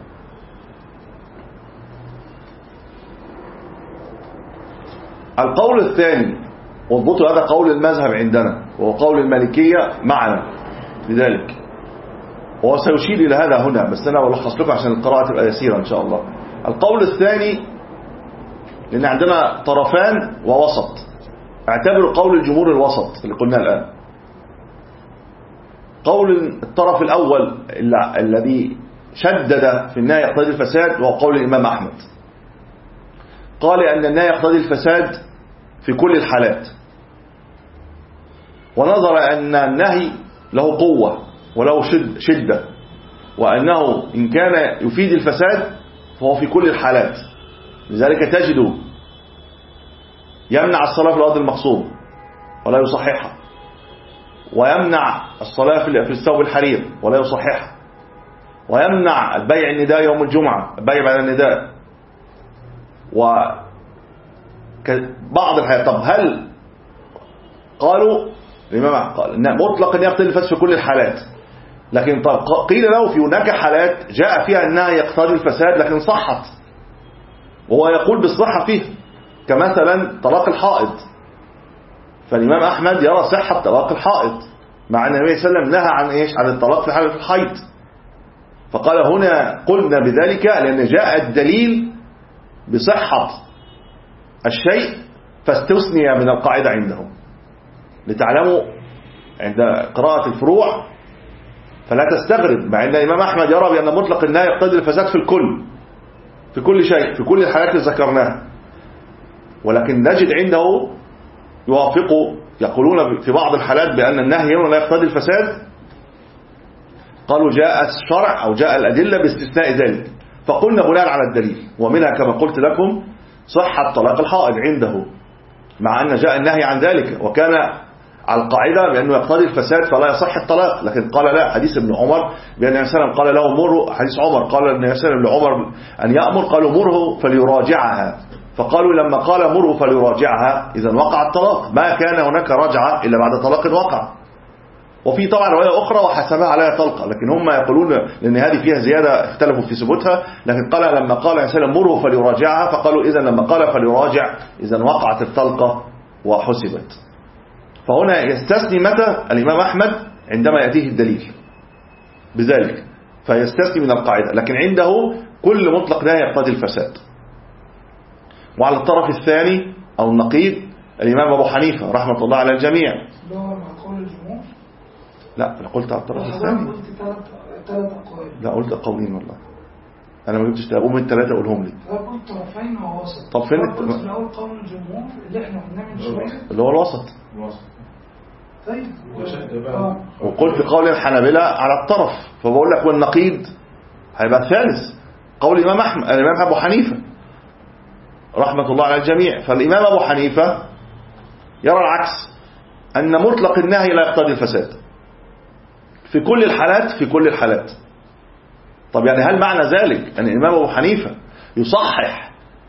القول الثاني، واضبطوا هذا قول المذهب عندنا وهو قول المالكية معنا لذلك، هو سيشير إلى هذا هنا، بس أنا ألخص لكم عشان القراءة تبقى يسيرة إن شاء الله. القول الثاني، لأن عندنا طرفان ووسط، اعتبروا قول الجمهور الوسط اللي قلنا الآن. قول الطرف الأول الذي شدد في النهي يقتضي الفساد وهو قول الإمام أحمد، قال أن النهي يقتضي الفساد في كل الحالات، ونظر أن النهي له قوة وله شد شدة، وأنه إن كان يفيد الفساد فهو في كل الحالات. لذلك تجد يمنع الصلاة في الأرض المغصوب ولا يصححها، ويمنع الصلاة في الثوب الحرير ولا يصححها، ويمنع البيع النداء يوم الجمعة، البيع بعد النداء، وبعض الحالات. طب هل قالوا الإمام قال مطلق أن يقتضي الفساد في كل الحالات، لكن طب قيل له في هناك حالات جاء فيها أنها يقتضي الفساد لكن صحت، وهو يقول بالصحة فيه، كمثلا طلاق الحائض. فالإمام أحمد يرى صحة طلاق الحائض، مع أن النبي صلى الله عليه وسلم نهى عن إيش؟ عن الطلاق في حالة الحيض. فقال هنا قلنا بذلك لأن جاء الدليل بصحة الشيء فاستثني من القاعدة عندهم، لتعلموا عند قراءة الفروع فلا تستغرب، مع أن الإمام أحمد يرى بأن مطلق النهي يقتضي الفساد في الكل، في كل شيء، في كل الحالات اللي ذكرناها، ولكن نجد عنده يوافقوا يقولون في بعض الحالات بأن النهي هنا لا يقتضي الفساد. قالوا جاء الشرع أو جاء الأدلة باستثناء ذلك، فقلنا بناء على الدليل، ومنها كما قلت لكم صحة طلاق الحائض عنده، مع أن جاء النهي عن ذلك، وكان على القاعدة بأنه يقتضي الفساد فلا يصح الطلاق، لكن قال لا، حديث ابن عمر بأن النبي صلى الله عليه وسلم قال له مره، حديث عمر قال النبي صلى الله عليه وسلم لعمر أن يأمر، قالوا مره فليراجعها، فقالوا لما قال مره فليراجعها إذا وقع الطلاق، ما كان هناك رجعة إلا بعد طلاق وقع. وفي طبعا رواية أخرى وحسبها عليها طلقة، لكن هم يقولون لأن هذه فيها زيادة اختلفوا في ثبوتها، لكن قال لما قال النبي صلى الله عليه وسلم مره فليراجعها، فقالوا إذا لما قال فليراجع إذا وقعت الطلقة وحسبت. فهنا يستثني متى الإمام أحمد؟ عندما يأتيه الدليل بذلك، فيستثني من القاعدة، لكن عنده كل مطلق نهي يقتضي الفساد. وعلى الطرف الثاني أو النقيض الإمام أبو حنيفة رحمة الله على الجميع. ده مع قول الجمهور؟ لا أنا قلت على الطرف الثاني. قلت ثلاث أقوال. لا قلت قولين والله، أنا ما جبتش تقوم من ثلاثة أقولهم لي. لا قلت طرفين ووسط. طب فين قلت في الأول قول الجمهور اللي احنا قلناه من شوية اللي هو الوسط. الوسط. طيب. آه. وقلت قول الحنابلة على الطرف، فبقول لك والنقيض هيبقى الثالث قول الإمام أحمد الإمام أبو حنيفة رحمة الله على الجميع. فالإمام أبو حنيفة يرى العكس، أن مطلق النهي لا يقتضي الفساد في كل الحالات، في كل الحالات. طب يعني هل معنى ذلك أن الإمام أبو حنيفة يصحح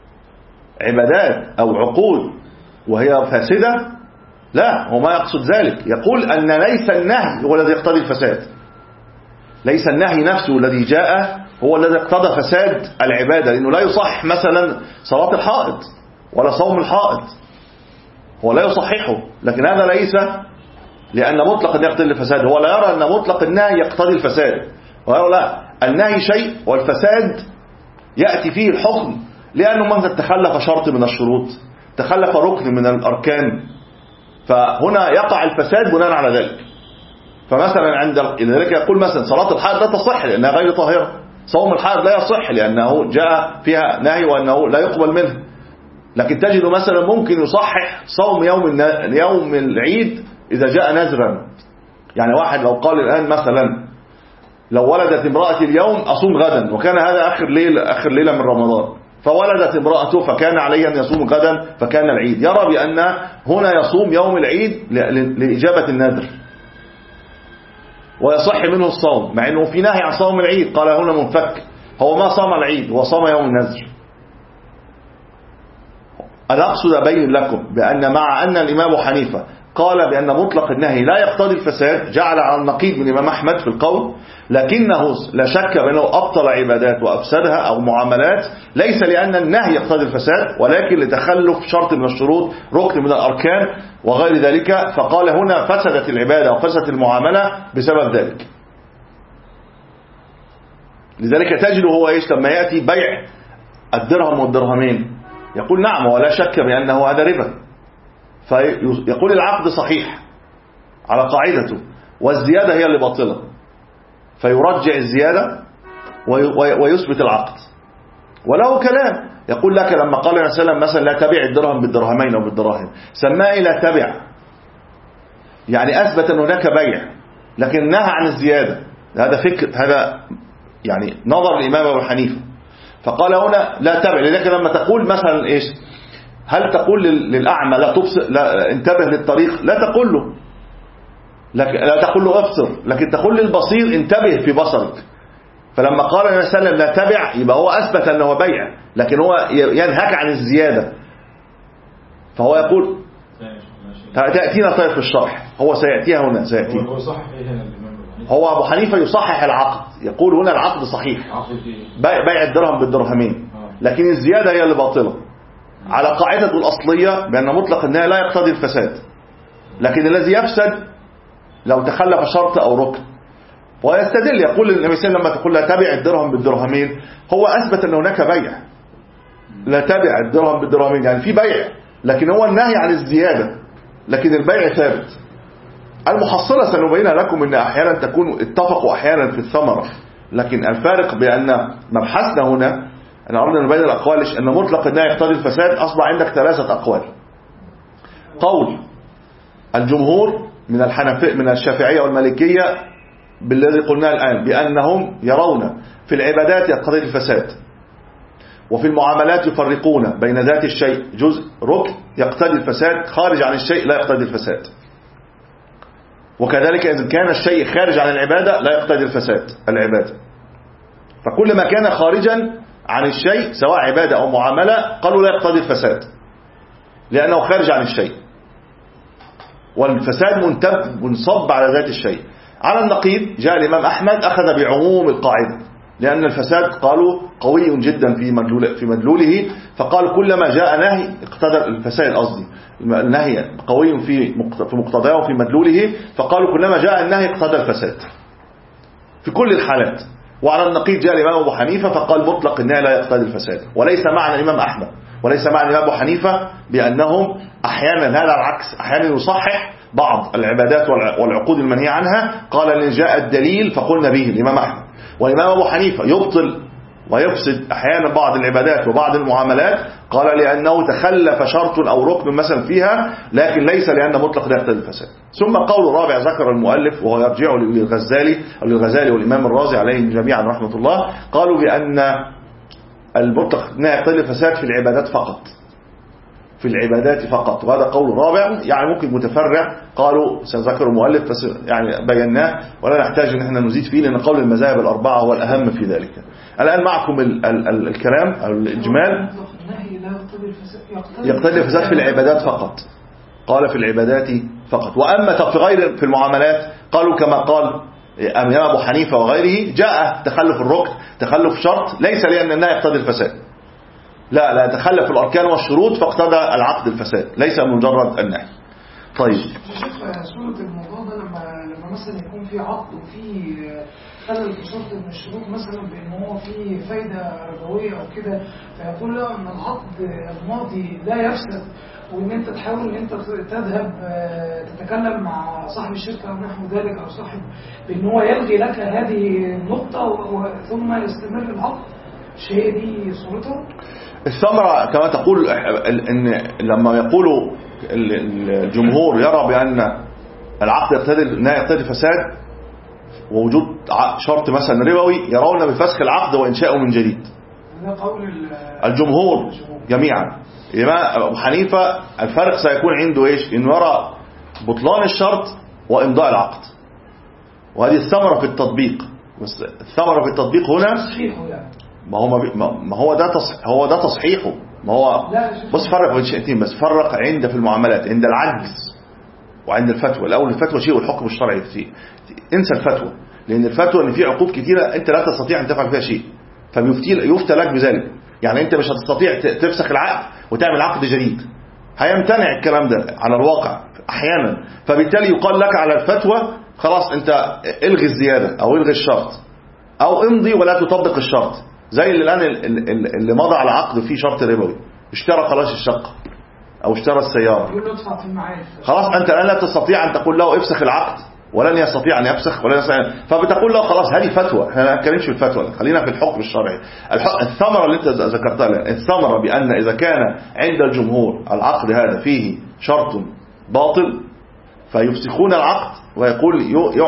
عبادات أو عقود وهي فاسدة؟ لا، هو ما يقصد ذلك، يقول أن ليس النهي هو الذي يقتضي الفساد، ليس النهي نفسه الذي جاء هو الذي اقتضى فساد العبادة، لأنه لا يصح مثلا صلاة الحائض ولا صوم الحائض، هو لا يصححه، لكن هذا ليس لأن مطلق النهي يقتضي الفساد. هو لا يرى أن مطلق النهي يقتضي الفساد، ويرى لا، النهي شيء والفساد يأتي فيه الحكم، لأنه مثلا تخلف شرط من الشروط، تخلف ركن من الأركان، فهنا يقع الفساد بناء على ذلك. فمثلا عند ذلك يقول مثلا صلاة الحائض لا تصح لأنها غير طاهرة، صوم الحائض لا يصح لأنه جاء فيها نهي وأنه لا يقبل منه. لكن تجد مثلا ممكن يصحح صوم يوم يوم العيد إذا جاء نذرا. يعني واحد لو قال الآن مثلا لو ولدت امرأة اليوم أصوم غدا، وكان هذا آخر ليلة آخر ليلة من رمضان، فولدت امرأته فكان عليه أن يصوم غدا فكان العيد، يرى بأن هنا يصوم يوم العيد لإجابة النذر ويصح منه الصوم، مع أنه في نهي عن صوم العيد. قال هنا منفك، هو ما صام العيد، هو صام يوم النذر. أنا أقصد أبين لكم بأن مع أن الإمام أبو حنيفة قال بأن مطلق النهي لا يقتضي الفساد، جعل على النقيض من الإمام أحمد في القول، لكنه لا شك بأنه أبطل عبادات وأفسدها أو معاملات، ليس لأن النهي يقتضي الفساد، ولكن لتخلف شرط من الشروط، ركن من الأركان وغير ذلك. فقال هنا فسدت العبادة وفسدت المعاملة بسبب ذلك. لذلك تجد هو إيش لما يأتي بيع الدرهم والدرهمين يقول نعم ولا شك بأنه هذا ربا، فيقول العقد صحيح على قاعدته والزيادة هي اللي باطلة، فيرجع الزيادة ويثبت العقد. وله كلام يقول لك لما قال النبي صلى الله عليه وسلم مثلا لا تبيع الدرهم بالدرهمين أو بالدراهم، سماه لا تبع، يعني أثبت أن هناك بيع لكن نهى عن الزيادة. هذا فكر، هذا يعني نظر الإمام أبو حنيفة. فقال هنا لا تبع، لذلك لما تقول مثلا إيش، هل تقول للأعمى لا تبصر، لا انتبه للطريق، لا تقول له، لا تقول له افطر، لكن تقول للبصير انتبه في بصرك. فلما قال النبي صلى الله عليه وسلم لا تبع، يبقى هو أثبت أنه بيع، لكن هو ينهك عن الزيادة. فهو يقول تأتينا طيب في الشرح، هو سيأتيها هنا سيأتي. هو أبو حنيفة يصحح العقد، يقول هنا العقد صحيح، بيع الدرهم بالدرهمين، لكن الزيادة هي اللي باطلة على قاعدته الأصلية بأن مطلق النهي لا يقتضي الفساد، لكن الذي يفسد لو تخلف شرط أو ركن. ويستدل يقول النبي صلى الله عليه وسلم لما تقول لا تبع الدرهم بالدرهمين، هو أثبت أن هناك بيع، لا تبع الدرهم بالدرهمين، يعني في بيع، لكن هو النهي عن الزيادة، لكن البيع ثابت. المحصلة سنبين لكم أن أحيانا تكون اتفقوا أحيانا في الثمرة، لكن الفارق بأن مبحثنا هنا أنا أردنا نبين الأقوال أن مطلق النهي يقتضي الفساد. أصبح عندك ثلاثة أقوال. قول الجمهور من الحنفية من الشافعية والمالكية بالذي قلناه الآن، بأنهم يرون في العبادات يقتضي الفساد، وفي المعاملات يفرقون بين ذات الشيء جزء ركن يقتضي الفساد، خارج عن الشيء لا يقتضي الفساد، وكذلك إذا كان الشيء خارج عن العبادة لا يقتضي الفساد العبادة. فكل ما كان خارجا عن الشيء سواء عبادة أو معاملة قالوا لا يقتضي الفساد لأنه خارج عن الشيء، والفساد منتب منصب على ذات الشيء. على النقيض جاء الإمام أحمد أخذ بعموم القاعدة، لأن الفساد قالوا قوي جدا في مدلول في مدلوله، فقال كلما جاء نهي اقتضى الفساد، قصدي النهي قوي في في مقتضاه وفي مدلوله، فقالوا كلما جاء النهي اقتضى الفساد في كل الحالات. وعلى النقيض جاء الإمام أبو حنيفة فقال مطلق النهي لا يقتضي الفساد. وليس معنى الإمام أحمد وليس معنى الإمام أبو حنيفة بأنهم أحيانا هذا العكس، أحيانا يصحح بعض العبادات والعقود المنهي عنها، قال إن جاء الدليل فقلنا به الإمام أحمد. والإمام أبو حنيفة يبطل ويفسد أحيانا بعض العبادات وبعض المعاملات، قال لأنه تخلف شرط أو ركن مثلا فيها، لكن ليس لأن مطلق لا يقتضي الفساد. ثم قول رابع ذكر المؤلف وهو يرجع للغزالي أو للغزالي والإمام الرازي عليهم جميعا رحمة الله، قالوا بأن المطلق لا يقتضي الفساد في العبادات فقط، في العبادات فقط. وهذا قول رابع يعني ممكن متفرع، قالوا سنذكر المؤلف بس يعني بيناه ولا نحتاج ان احنا نزيد فيه، لان قول المذاهب الأربعة هو الأهم في ذلك. الآن معكم ال ال ال الكلام أو الإجمال. يقتضي الفساد في العبادات فقط، قال في العبادات فقط. وأما في غير في المعاملات قالوا كما قال الإمام أبو حنيفة وغيره، جاء تخلف الركن تخلف شرط ليس لأن النهي يقتضي الفساد، لا لا تخلف الأركان والشروط فاقتضى العقد الفساد، ليس مجرد النهي. طيب شوف صورة الموضوع ده لما لما مثلا يكون في عقد وفي خلل في صورة من الشروط مثلا بأن هو في فايدة ربوية أو كده، فيقول له أن العقد الماضي لا يفسد، وإن أنت تحاول إن أنت تذهب تتكلم مع صاحب الشركة أو نحو ذلك أو صاحب بأن هو يلغي لك هذه النقطة ثم يستمر العقد. شيء دي صورته. الثمرة كما تقول إن لما يقولوا الجمهور يرى بأن العقد يقتضي لا يقتضي فساد ووجود شرط مثلا ربوي، يرون بفسخ العقد وإنشاؤه من جديد. ده قول الجمهور جميعا. الإمام أبو حنيفة الفرق سيكون عنده إيش؟ إنه يرى بطلان الشرط وإمضاء العقد، وهذه الثمرة في التطبيق. بس الثمرة في التطبيق هنا ما هو ما هو ده تصحيح، هو ده تصحيحه. ما هو بص فرق بين شيئين بس، فرق عند في المعاملات عند العجز وعند الفتوى. الأول الفتوى شيء والحكم الشرعي شيء. انسى الفتوى، لأن الفتوى إن في عقوب كثيرة أنت لا تستطيع أن تفعل فيها شيء، فيفتي يفتى لك بذلك. يعني أنت مش هتستطيع تفسخ العقد وتعمل عقد جديد، هيمتنع الكلام ده على الواقع أحيانا، فبالتالي يقال لك على الفتوى خلاص أنت الغي الزيادة أو الغي الشرط أو امضي ولا تطبق الشرط. زي اللي الآن اللي مضى على عقد فيه شرط ربوي، اشترى خلاص الشقة أو اشترى السيارة، خلاص أنت الآن لا تستطيع أن تقول له افسخ العقد، ولن يستطيع أن يفسخ ولن يستطيع، فبتقول له خلاص هذه فتوى. احنا ما نتكلمش في الفتوى، خلينا في الحكم الشرعي. الثمرة اللي انت ذكرتها لنا، الثمرة بأن إذا كان عند الجمهور العقد هذا فيه شرط باطل فيفسخون العقد، ويقول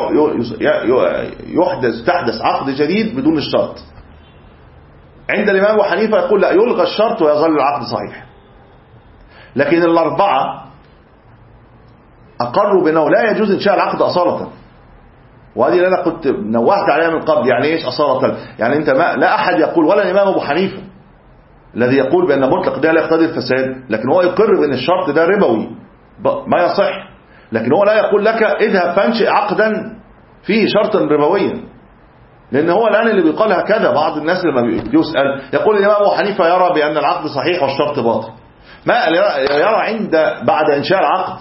يحدث تحدث عقد جديد بدون الشرط. عند الإمام أبو حنيفة يقول لا، يلغى الشرط ويظل العقد صحيح. لكن الأربعة أقروا بأنه لا يجوز إنشاء العقد أصالة، وهذه اللي أنا كنت نوهت عليها من قبل. يعني إيش أصالة؟ يعني أنت ما لا أحد يقول، ولا الإمام أبو حنيفة الذي يقول بأن مطلق ده لا يقتضي الفساد، لكن هو يقر بأن الشرط ده ربوي ما يصح، لكن هو لا يقول لك اذهب فانشئ عقدا فيه شرطا ربويا. لأن هو الآن اللي بيقال هكذا بعض الناس لما بيسأل يقول الإمام أبو حنيفة يرى بأن العقد صحيح والشرط باطل. ما يرى عند بعد إنشاء العقد،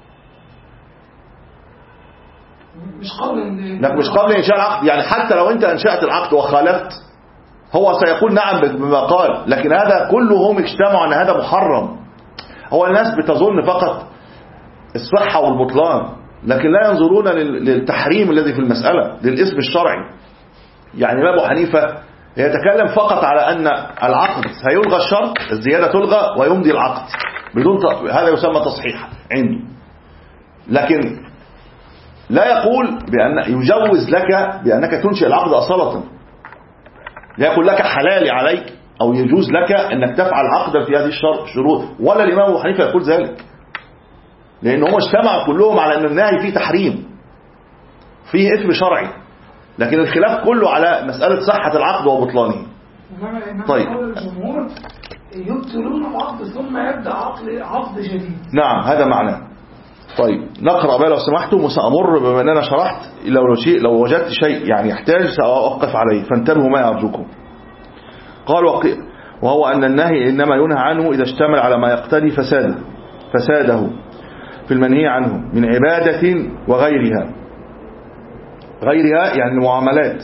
مش قبل لك مش قبل إنشاء العقد. يعني حتى لو أنت أنشأت العقد وخالفت هو سيقول نعم بما قال، لكن هذا كلهم اجتمعوا أن هذا محرم. هو الناس بتظن فقط الصحة والبطلان، لكن لا ينظرون للتحريم الذي في المسألة، للاسم الشرعي. يعني أبو حنيفة يتكلم فقط على أن العقد هيلغى الشرط، الزيادة تلغى ويمضي العقد بدون ت... هذا يسمى تصحيح عنده، لكن لا يقول بأن يجوز لك بأنك تنشئ العقد أصالة، لا يقول لك حلال عليك أو يجوز لك أنك تفعل عقدا في هذه الشروط، ولا الإمام أبو حنيفة يقول ذلك، لأن هم اجتمعوا كلهم على أن النهي فيه تحريم، فيه إثم شرعي، لكن الخلاف كله على مسألة صحة العقد وبطلانه. طيب الجمهور يبطلون العقد ثم يبدأ عقد عقد جديد. نعم هذا معناه. طيب نقرأ بقى لو سمحتم، وسأمر بما أن أنا شرحت، لو لو شيء لو وجدت شيء يعني يحتاج سأوقف عليه، فانتبهوا ما أرجوكم. قال وهو أن النهي إنما ينهى عنه إذا اشتمل على ما يقتضي فساده فساده في المنهي عنه من عبادة وغيرها، غيرها يعني المعاملات،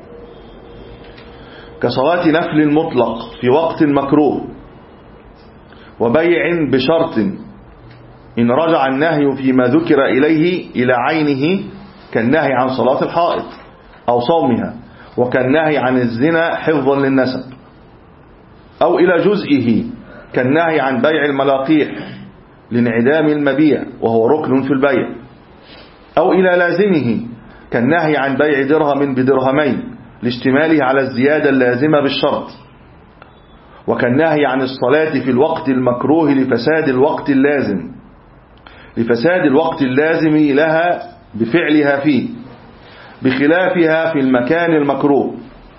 كصلاة نفل مطلق في وقت مكروه، وبيع بشرط إن رجع النهي فيما ذكر إليه إلى عينه، كالنهي عن صلاة الحائط أو صومها، وكالنهي عن الزنا حفظا للنسب، أو إلى جزئه كالنهي عن بيع الملاقيح لانعدام المبيع وهو ركن في البيع، أو إلى لازمه كالنهي عن بيع درهم بدرهمين لاشتماله على الزيادة اللازمة بالشرط، وكالنهي عن الصلاة في الوقت المكروه لفساد الوقت اللازم لفساد الوقت اللازم لها بفعلها فيه، بخلافها في المكان المكروه،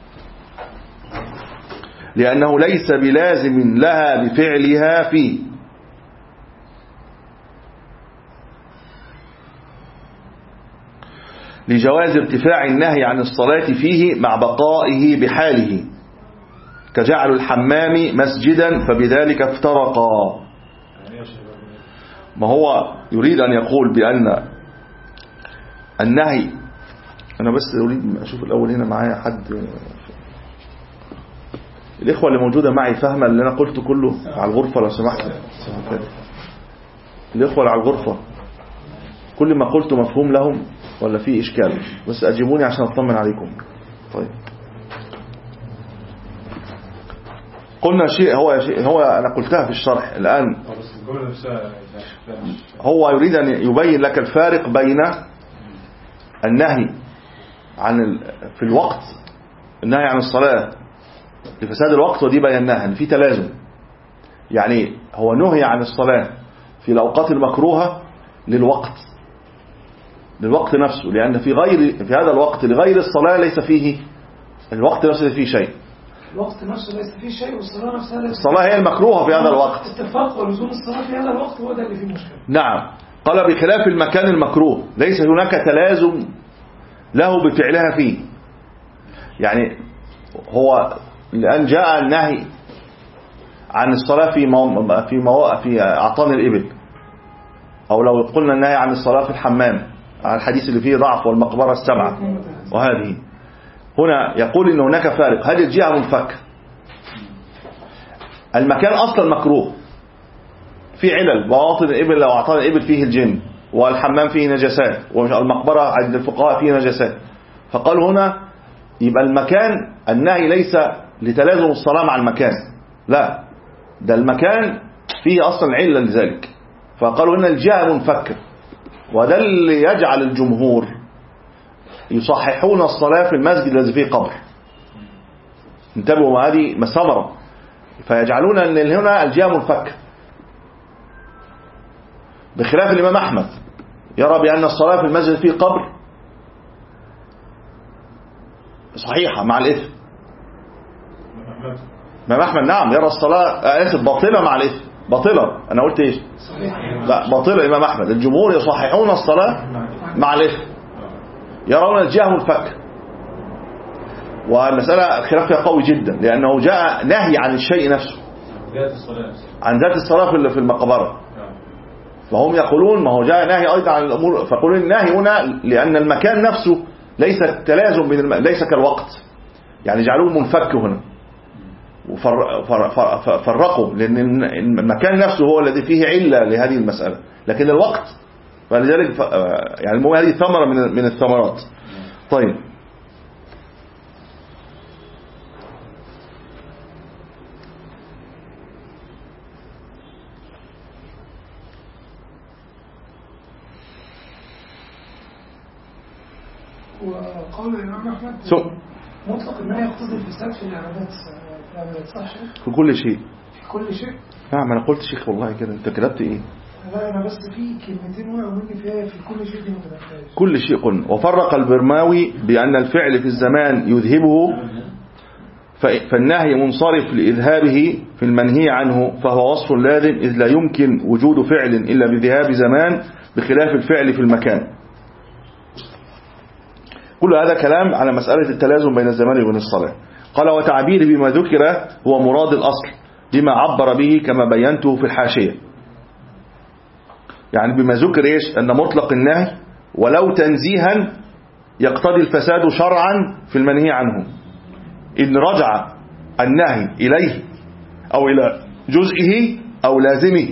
لأنه ليس بلازم لها بفعلها فيه، لجواز ارتفاع النهي عن الصلاة فيه مع بقائه بحاله، كجعل الحمام مسجدا فبذلك افترقا. ما هو يريد أن يقول بأن النهي. أنا بس أريد أشوف الأول هنا معايا حد الإخوة اللي موجودة معي فاهمة اللي أنا قلته كله على الغرفة لو سمحت. الإخوة اللي على الغرفة كل ما قلته مفهوم لهم ولا في إشكال؟ بس أجيبوني عشان أطمن عليكم. طيب قلنا شيء هو شيء هو أنا قلتها في الشرح الآن. هو يريد أن يبين لك الفارق بين النهي عن في الوقت، النهي عن الصلاة لفساد الوقت، ودي بيناها ان في تلازم. يعني هو نهي عن الصلاة في الأوقات المكروهة للوقت للوقت نفسه، لأن في غير في هذا الوقت لغير الصلاة ليس فيه الوقت نفسه ليس فيه شيء. الوقت نفسه ليس فيه شيء والصلاة نفسها ليس الصلاة هي المكروهة في هذا الوقت. اتفاق ولزوم الصلاة في هذا الوقت هو ده اللي فيه مشكلة. نعم. قال بخلاف المكان المكروه ليس هناك تلازم له بفعلها فيه. يعني هو لأن جاء النهي عن الصلاة في مو... في مو... في أعطان الإبل، أو لو قلنا النهي عن الصلاة في الحمام على الحديث اللي فيه ضعف والمقبرة السبعة، وهذه هنا يقول إن هناك فارق. هذه الجهة منفكة. المكان أصلا مكروه في علل، مواطن الإبل لو أعطان الإبل فيه الجن، والحمام فيه نجاسات، والمقبرة عند الفقهاء فيه نجاسات. فقال هنا يبقى المكان النهي ليس لتلازم الصلاة مع المكان، لا، ده المكان فيه أصلا علة لذلك. فقالوا إن الجهة منفكة، وده اللي يجعل الجمهور يصححون الصلاة في المسجد الذي فيه قبر. انتبهوا، ما هذه مسمرة. فيجعلون أن هنا الجهة منفكة، بخلاف الإمام أحمد يرى بأن الصلاة في المسجد فيه قبر صحيحة مع الإثم. الإمام أحمد نعم يرى الصلاة آسف باطلة مع الإثم. باطلة، أنا قلت إيش؟ لا، باطلة الإمام أحمد. الجمهور يصححون الصلاة مع الإثم، يرون الجهة منفكة. والمسألة الخلاف فيها قوي جدا، لأنه جاء نهي عن الشيء نفسه، عن ذات الصلاة في المقبرة. فهم يقولون ما هو جاء نهي أيضا عن الأمور، فيقولون النهي هنا لأن المكان نفسه ليس تلازم بين الم... ليس كالوقت، يعني جعلوه منفك هنا وفرقوا، لأن المكان نفسه هو الذي فيه علة لهذه المسألة، لكن الوقت فلذلك ف... يعني هذه ثمرة من من الثمرات. طيب وقول الإمام أحمد مطلق النهي يقتضي الفساد في العبادات، صح؟ في كل شيء. في كل شيء؟ نعم. أنا قلت شيخ والله كده، أنت كتبت إيه؟ لا أنا بس في كلمتين وقعوا مني فيها في كل شيء دي متنفذش. كل شيء قلنا. وفرق البرماوي بأن الفعل في الزمان يذهبه، فالنهي منصرف لإذهابه في المنهي عنه، فهو وصف لازم، إذ لا يمكن وجود فعل إلا بذهاب زمان، بخلاف الفعل في المكان. كل هذا كلام على مسألة التلازم بين الزمان وبين الصلاة. قال وتعبير بما ذكر هو مراد الأصل بما عبر به كما بينته في الحاشية. يعني بما ذكر إيش؟ أن مطلق النهي ولو تنزيها يقتضي الفساد شرعا في المنهي عنه، إن رجع النهي إليه أو إلى جزئه أو لازمه،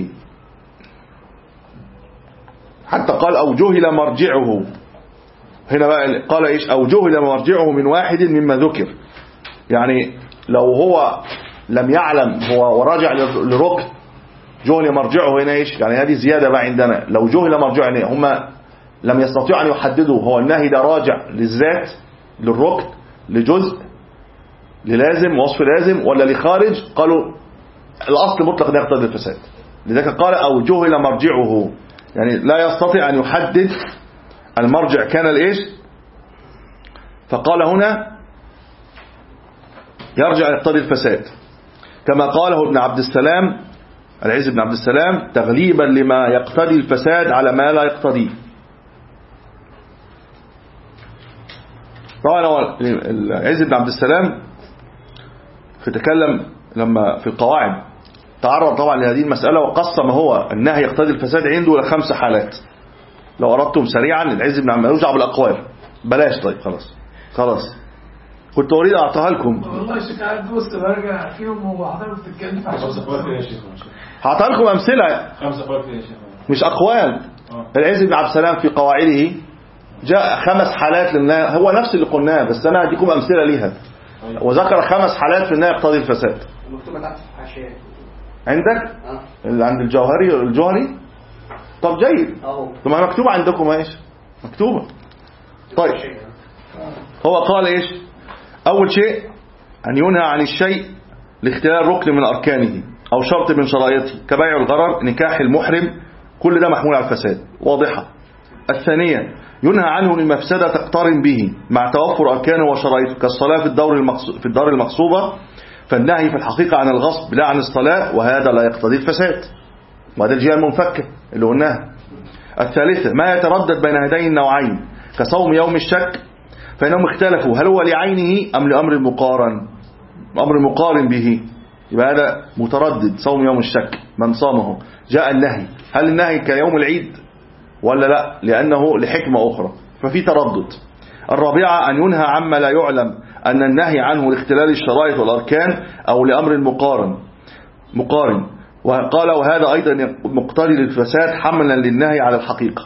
حتى قال أو جهل مرجعه. هنا بقى قال إيش؟ أو جهل مرجعه من واحد مما ذكر. يعني لو هو لم يعلم هو ورجع لركن جهل مرجعه هنا إيش؟ يعني هذه زيادة بقى عندنا. لو جهل مرجعه يعني هم لم يستطيعوا أن يحددوا هو النهي ده راجع للذات، للركن، لجزء، للازم، وصف لازم، ولا لخارج. قالوا الأصل مطلق ده يقتضي الفساد، لذلك قال أو جهل مرجعه، يعني لا يستطيع أن يحدد المرجع كان الإيش. فقال هنا يرجع يقتضي الفساد، كما قاله ابن عبد السلام العز بن عبد السلام تغليبا لما يقتضي الفساد على ما لا يقتضيه. طبعا العز بن عبد السلام تكلم لما في القواعد تعرض طبعا لهذه المسألة وقسم هو النهي يقتضي الفساد عنده إلى خمس حالات. لو أردتم سريعا العز بن عمال يرجع بالأقوال بلاش. طيب خلاص خلاص كنت أريد أعطيها لكم والله يا شيخ قاعد بص برجع فيهم وحضرتك بتتكلم في خمسة أقوال يا شيخ. هعطيها لكم أمثلة خمسة أقوال يا شيخ مش أقوال. العز بن عبد السلام في قواعده جاء خمس حالات للنهي، هو نفس اللي قلناه بس أنا هديكم أمثلة ليها، وذكر خمس حالات في النهي يقتضي الفساد. المكتوبة تحت في الحاشية عندك؟ اه اللي عند الجوهري الجوهري. طب جيد. اهو طب ما مكتوبة عندكم ايش؟ مكتوبة. طيب هو قال ايش؟ اول شيء ان ينهى عن الشيء لاختلال ركن من اركانه او شرط من شرائطه كبيع الغرر، نكاح المحرم، كل ده محمول على الفساد واضحة. الثانية ينهى عنه لمفسدة تقترن به مع توفر اركانه وشرائطه كالصلاة في الدور المقصو... في الدار المغصوبة، فالنهي في الحقيقة عن الغصب لا عن الصلاة، وهذا لا يقتضي الفساد، وهذا الجهة المنفكة اللي قلناها. الثالثة ما يتردد بين هذين النوعين كصوم يوم الشك، فإنهم اختلفوا هل هو لعينه أم لأمر مقارن، أمر مقارن به، يبقى هذا متردد. صوم يوم الشك من صامه جاء النهي، هل النهي كيوم العيد ولا لا، لأنه لحكمة أخرى، ففي تردد. الرابعة أن ينهى عما لا يعلم أن النهي عنه لاختلال الشرائط والأركان أو لأمر مقارن مقارن وقال وهذا أيضا مقتضي للفساد حملا للنهي على الحقيقة.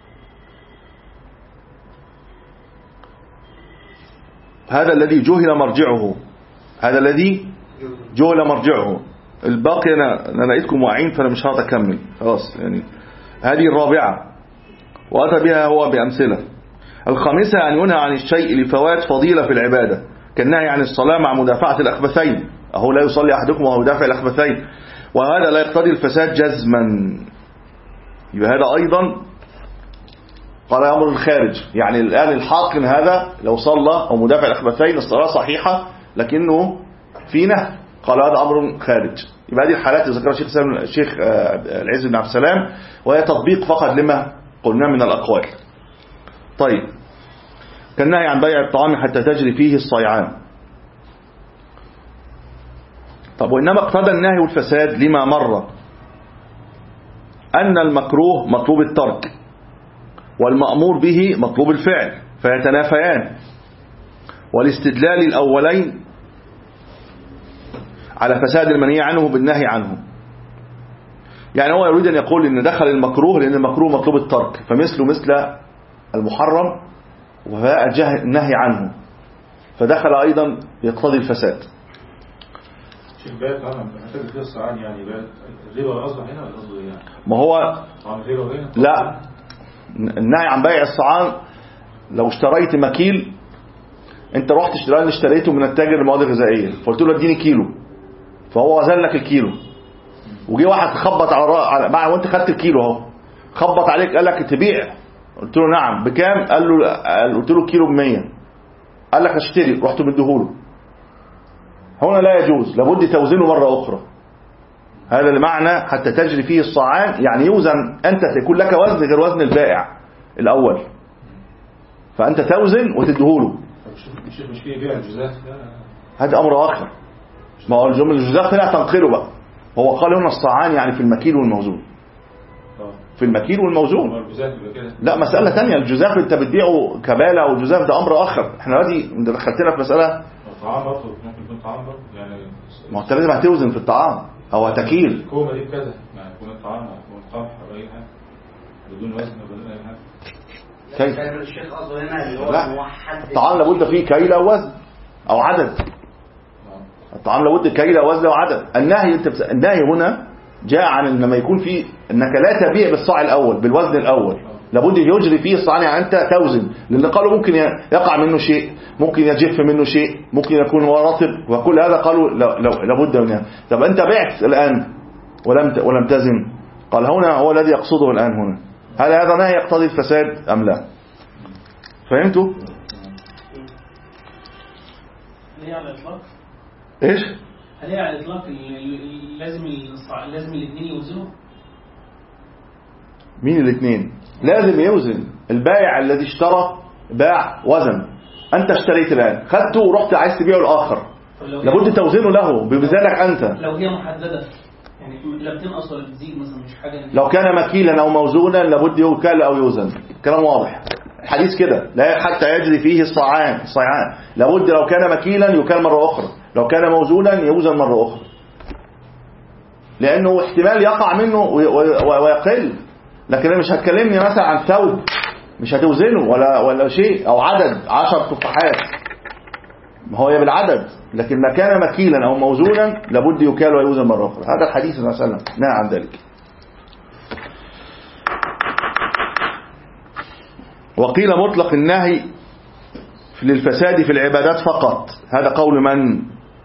هذا الذي جهل مرجعه، هذا الذي جهل مرجعه. الباقي أنا, أنا لقيتكم واعين فأنا مش هقدر أكمل خلاص يعني. هذه الرابعة وأتى بها هو بأمثلة. الخامسة أن ينهى عن الشيء لفوات فضيلة في العبادة كالنهي عن الصلاة مع مدافعة الأخبثين، أهو لا يصلي أحدكم وهو يدافع الأخبثين، وهذا لا يقتضي الفساد جزما. يبقى هذا أيضا قال أمر الخارج، يعني الآن الحاقن هذا لو صلى أو مدافع الأخبثين الصلاة صحيحة لكنه في نهي، قال هذا أمر خارج. يبقى هذه الحالات اللي ذكرها الشيخ الشيخ العز بن عبد السلام، وهي تطبيق فقط لما قلنا من الأقوال. طيب كالنهي عن بيع الطعام حتى تجري فيه الصيعان. طب وإنما اقتضى النهي والفساد لما مر أن المكروه مطلوب الترك والمأمور به مطلوب الفعل فيتنافيان، والاستدلال الأولين على فساد المنهي عنه بالنهي عنه. يعني هو يريد أن يقول إن دخل المكروه لأن المكروه مطلوب الترك، فمثله مثل المحرم وجاء النهي عنه فدخل أيضا يقتضي الفساد. شيخ بقى طبعا محتاج قصة عن يعني بقى الربا أصبح هنا ولا أصبح يعني ما هو لا، النهي عن بيع الصعان لو اشتريت مكيل، انت رحت اشتريت اشتريته من التاجر المواد الغذائيه فقلت له اديني كيلو، فهو وزن لك الكيلو، وجي واحد خبط على مع وانت خدت الكيلو اهو، خبط عليك قال لك تبيع، قلت له نعم بكام، قال له قلت له كيلو ب مية، قال لك اشتري، رحت مديهوله. هنا لا يجوز، لابد توزينه مره اخرى. هذا المعنى حتى تجري فيه الصاعان، يعني يوزن، أنت تكون لك وزن غير وزن البائع الأول، فأنت توزن وتدهوله. الشيخ مش فيه بيع الجزاف، هذا أمر آخر. ما هو الجمل الجزاف هنا تنقله بقى، هو قال هنا الصاعان يعني في المكيل والموزون، في المكيل والموزون. لا مسألة تانية، الجزاف انت بتبيعه كبالة والجزاف ده أمر آخر. احنا دلوقتي انت دخلتنا في مسألة الطعام برضه ممكن يكون طعام برضه يعني، ما انت لازم هتوزن في الطعام او تكيل. الكومه دي كذا يعني يكون الطعام يكون قمح او اي حاجه بدون وزن بدون اي حاجه. كيف الشيخ قصده هنا اللي هو لا موحد، الطعام لابد فيه كيل او وزن او عدد. الطعام لابد كيل او وزن او عدد. النهي انت بس... النهي هنا جاء عن لما يكون في انك لا تبيع بالصاع الاول بالوزن الاول، لابد يجري فيه الصاع، يعني انت توزن، لان قالوا ممكن يقع منه شيء، ممكن يجف منه شيء، ممكن يكون هو رطب، وكل هذا قالوا لابد منها. طب انت بعت الان ولم ولم تزن، قال هنا هو الذي يقصده الان هنا، هل هذا نهي يقتضي الفساد ام لا؟ فهمتوا؟ هل هي على الاطلاق؟ ايش؟ هل هي على الاطلاق لازم لازم الاثنين يوزنوا؟ مين الاثنين؟ لازم يوزن. البائع الذي اشترى باع وزن، انت اشتريت الان خدته ورحت عايز تبيعه الاخر، لابد توزينه له بميزانك انت. لو هي محدده يعني لا بتنقص ولا بتزيد مثلا، مش حاجه. لو كان مكيلا او موزونا لابد يوكل او يوزن. كلام واضح الحديث كده، لا حتى يجري فيه الصيعان الصيعان لابد لو كان مكيلا يكال مرة أخرى، لو كان موزونا يوزن مرة أخرى، لأنه احتمال يقع منه ويقل. لكن أنا مش هتكلمني مثلا عن ثوب مش هتوزنه ولا ولا شيء، أو عدد عشر تفاحات، ما هو بالعدد. لكن ما كان مكيلا أو موزونا لابد يكال ويوزن مرة أخرى. هذا الحديث صلى الله عليه وسلم نهى عن ذلك. وقيل مطلق النهي للفساد في العبادات فقط. هذا قول من؟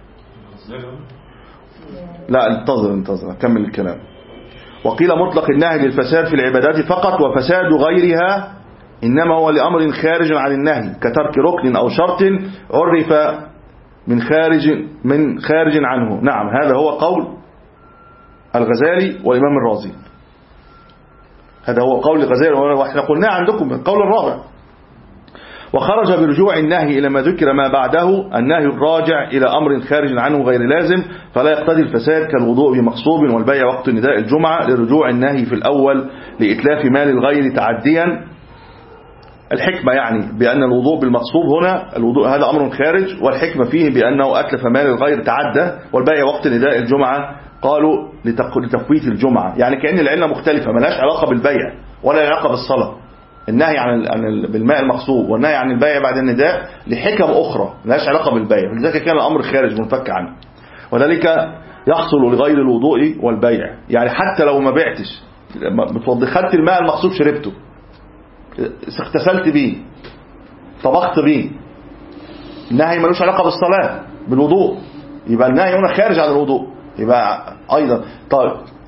لا انتظر انتظر أكمل الكلام. وقيل مطلق النهي للفساد في العبادات فقط، وفساد غيرها إنما هو لأمر خارج عن النهي كترك ركن أو شرط عرف من خارج من خارج عنه. نعم هذا هو قول الغزالي والإمام الرازي. هذا هو قول الغزالي، واحنا قلنا عندكم القول الرابع. وخرج برجوع النهي إلى ما ذكر ما بعده النهي الراجع إلى أمر خارج عنه غير لازم فلا يقتضي الفساد، كالوضوء بمغصوب والبيع وقت نداء الجمعة، لرجوع النهي في الأول لإتلاف مال الغير تعديا. الحكمة يعني بأن الوضوء بالمغصوب هنا الوضوء هذا أمر خارج، والحكمة فيه بأنه أتلف مال الغير تعدى، والبيع وقت نداء الجمعة قالوا لتفويت الجمعة، يعني كأن العلة مختلفة ملهاش علاقة بالبيع ولا علاقة بالصلاة. النهي عن عن بالماء المغصوب والنهي عن البيع بعد النداء لحكم أخرى ملهاش علاقة بالبيع، لذلك كان الأمر خارج منفك عنه. وذلك يحصل لغير الوضوء والبيع، يعني حتى لو ما بعتش بتوضي خدت الماء المغصوب شربته، اغتسلت بيه، طبخت بيه، النهي ملوش علاقة بالصلاة بالوضوء، يبقى النهي هنا خارج عن الوضوء. يبقى أيضا طيب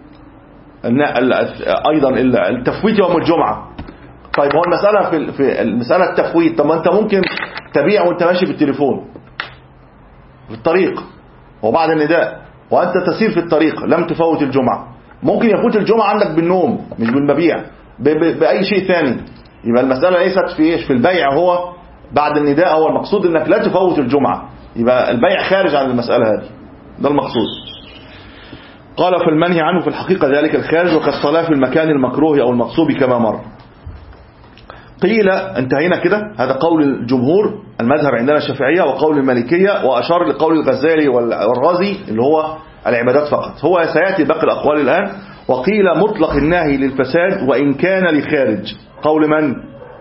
أيضا التفويت يوم الجمعة. طيب هو المسألة في في المسألة التفويت، طب ما أنت ممكن تبيع وأنت ماشي بالتليفون في الطريق وبعد النداء وأنت تسير في الطريق لم تفوت الجمعة. ممكن يفوت الجمعة عندك بالنوم مش بالمبيع بأي شيء ثاني. يبقى المسألة ليست في إيش في البيع، هو بعد النداء هو المقصود أنك لا تفوت الجمعة، يبقى البيع خارج عن المسألة هذه، ده المقصود. قال في المنهي عنه في الحقيقة ذلك الخارج، وكالصلاة في المكان المكروه أو المغصوب كما مر. قيل انتهينا كده، هذا قول الجمهور المذهب عندنا الشافعية وقول المالكية، وأشار لقول الغزالي والرازي اللي هو العبادات فقط. هو سيأتي باقي الأقوال الآن. وقيل مطلق النهي للفساد وإن كان لخارج. قول من؟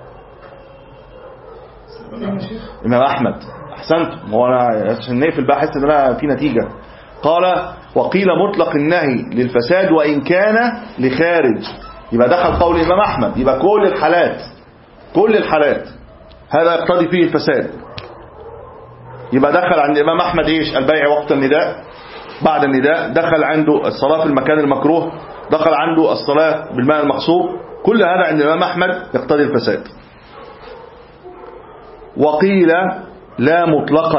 إمام أحمد. أحسنت، هو أنا عشان نقفل بقى حس إن أنا في نتيجة. قال وقيل مطلق النهي للفساد وإن كان لخارج، يبقى دخل قول الإمام أحمد، يبقى كل الحالات كل الحالات هذا يقتضي فيه الفساد. يبقى دخل عند الإمام أحمد إيش؟ البيع وقت النداء بعد النداء، دخل عنده الصلاة في المكان المكروه، دخل عنده الصلاة بالماء المغصوب، كل هذا عند الإمام أحمد يقتضي الفساد. وقيل لا مطلقا.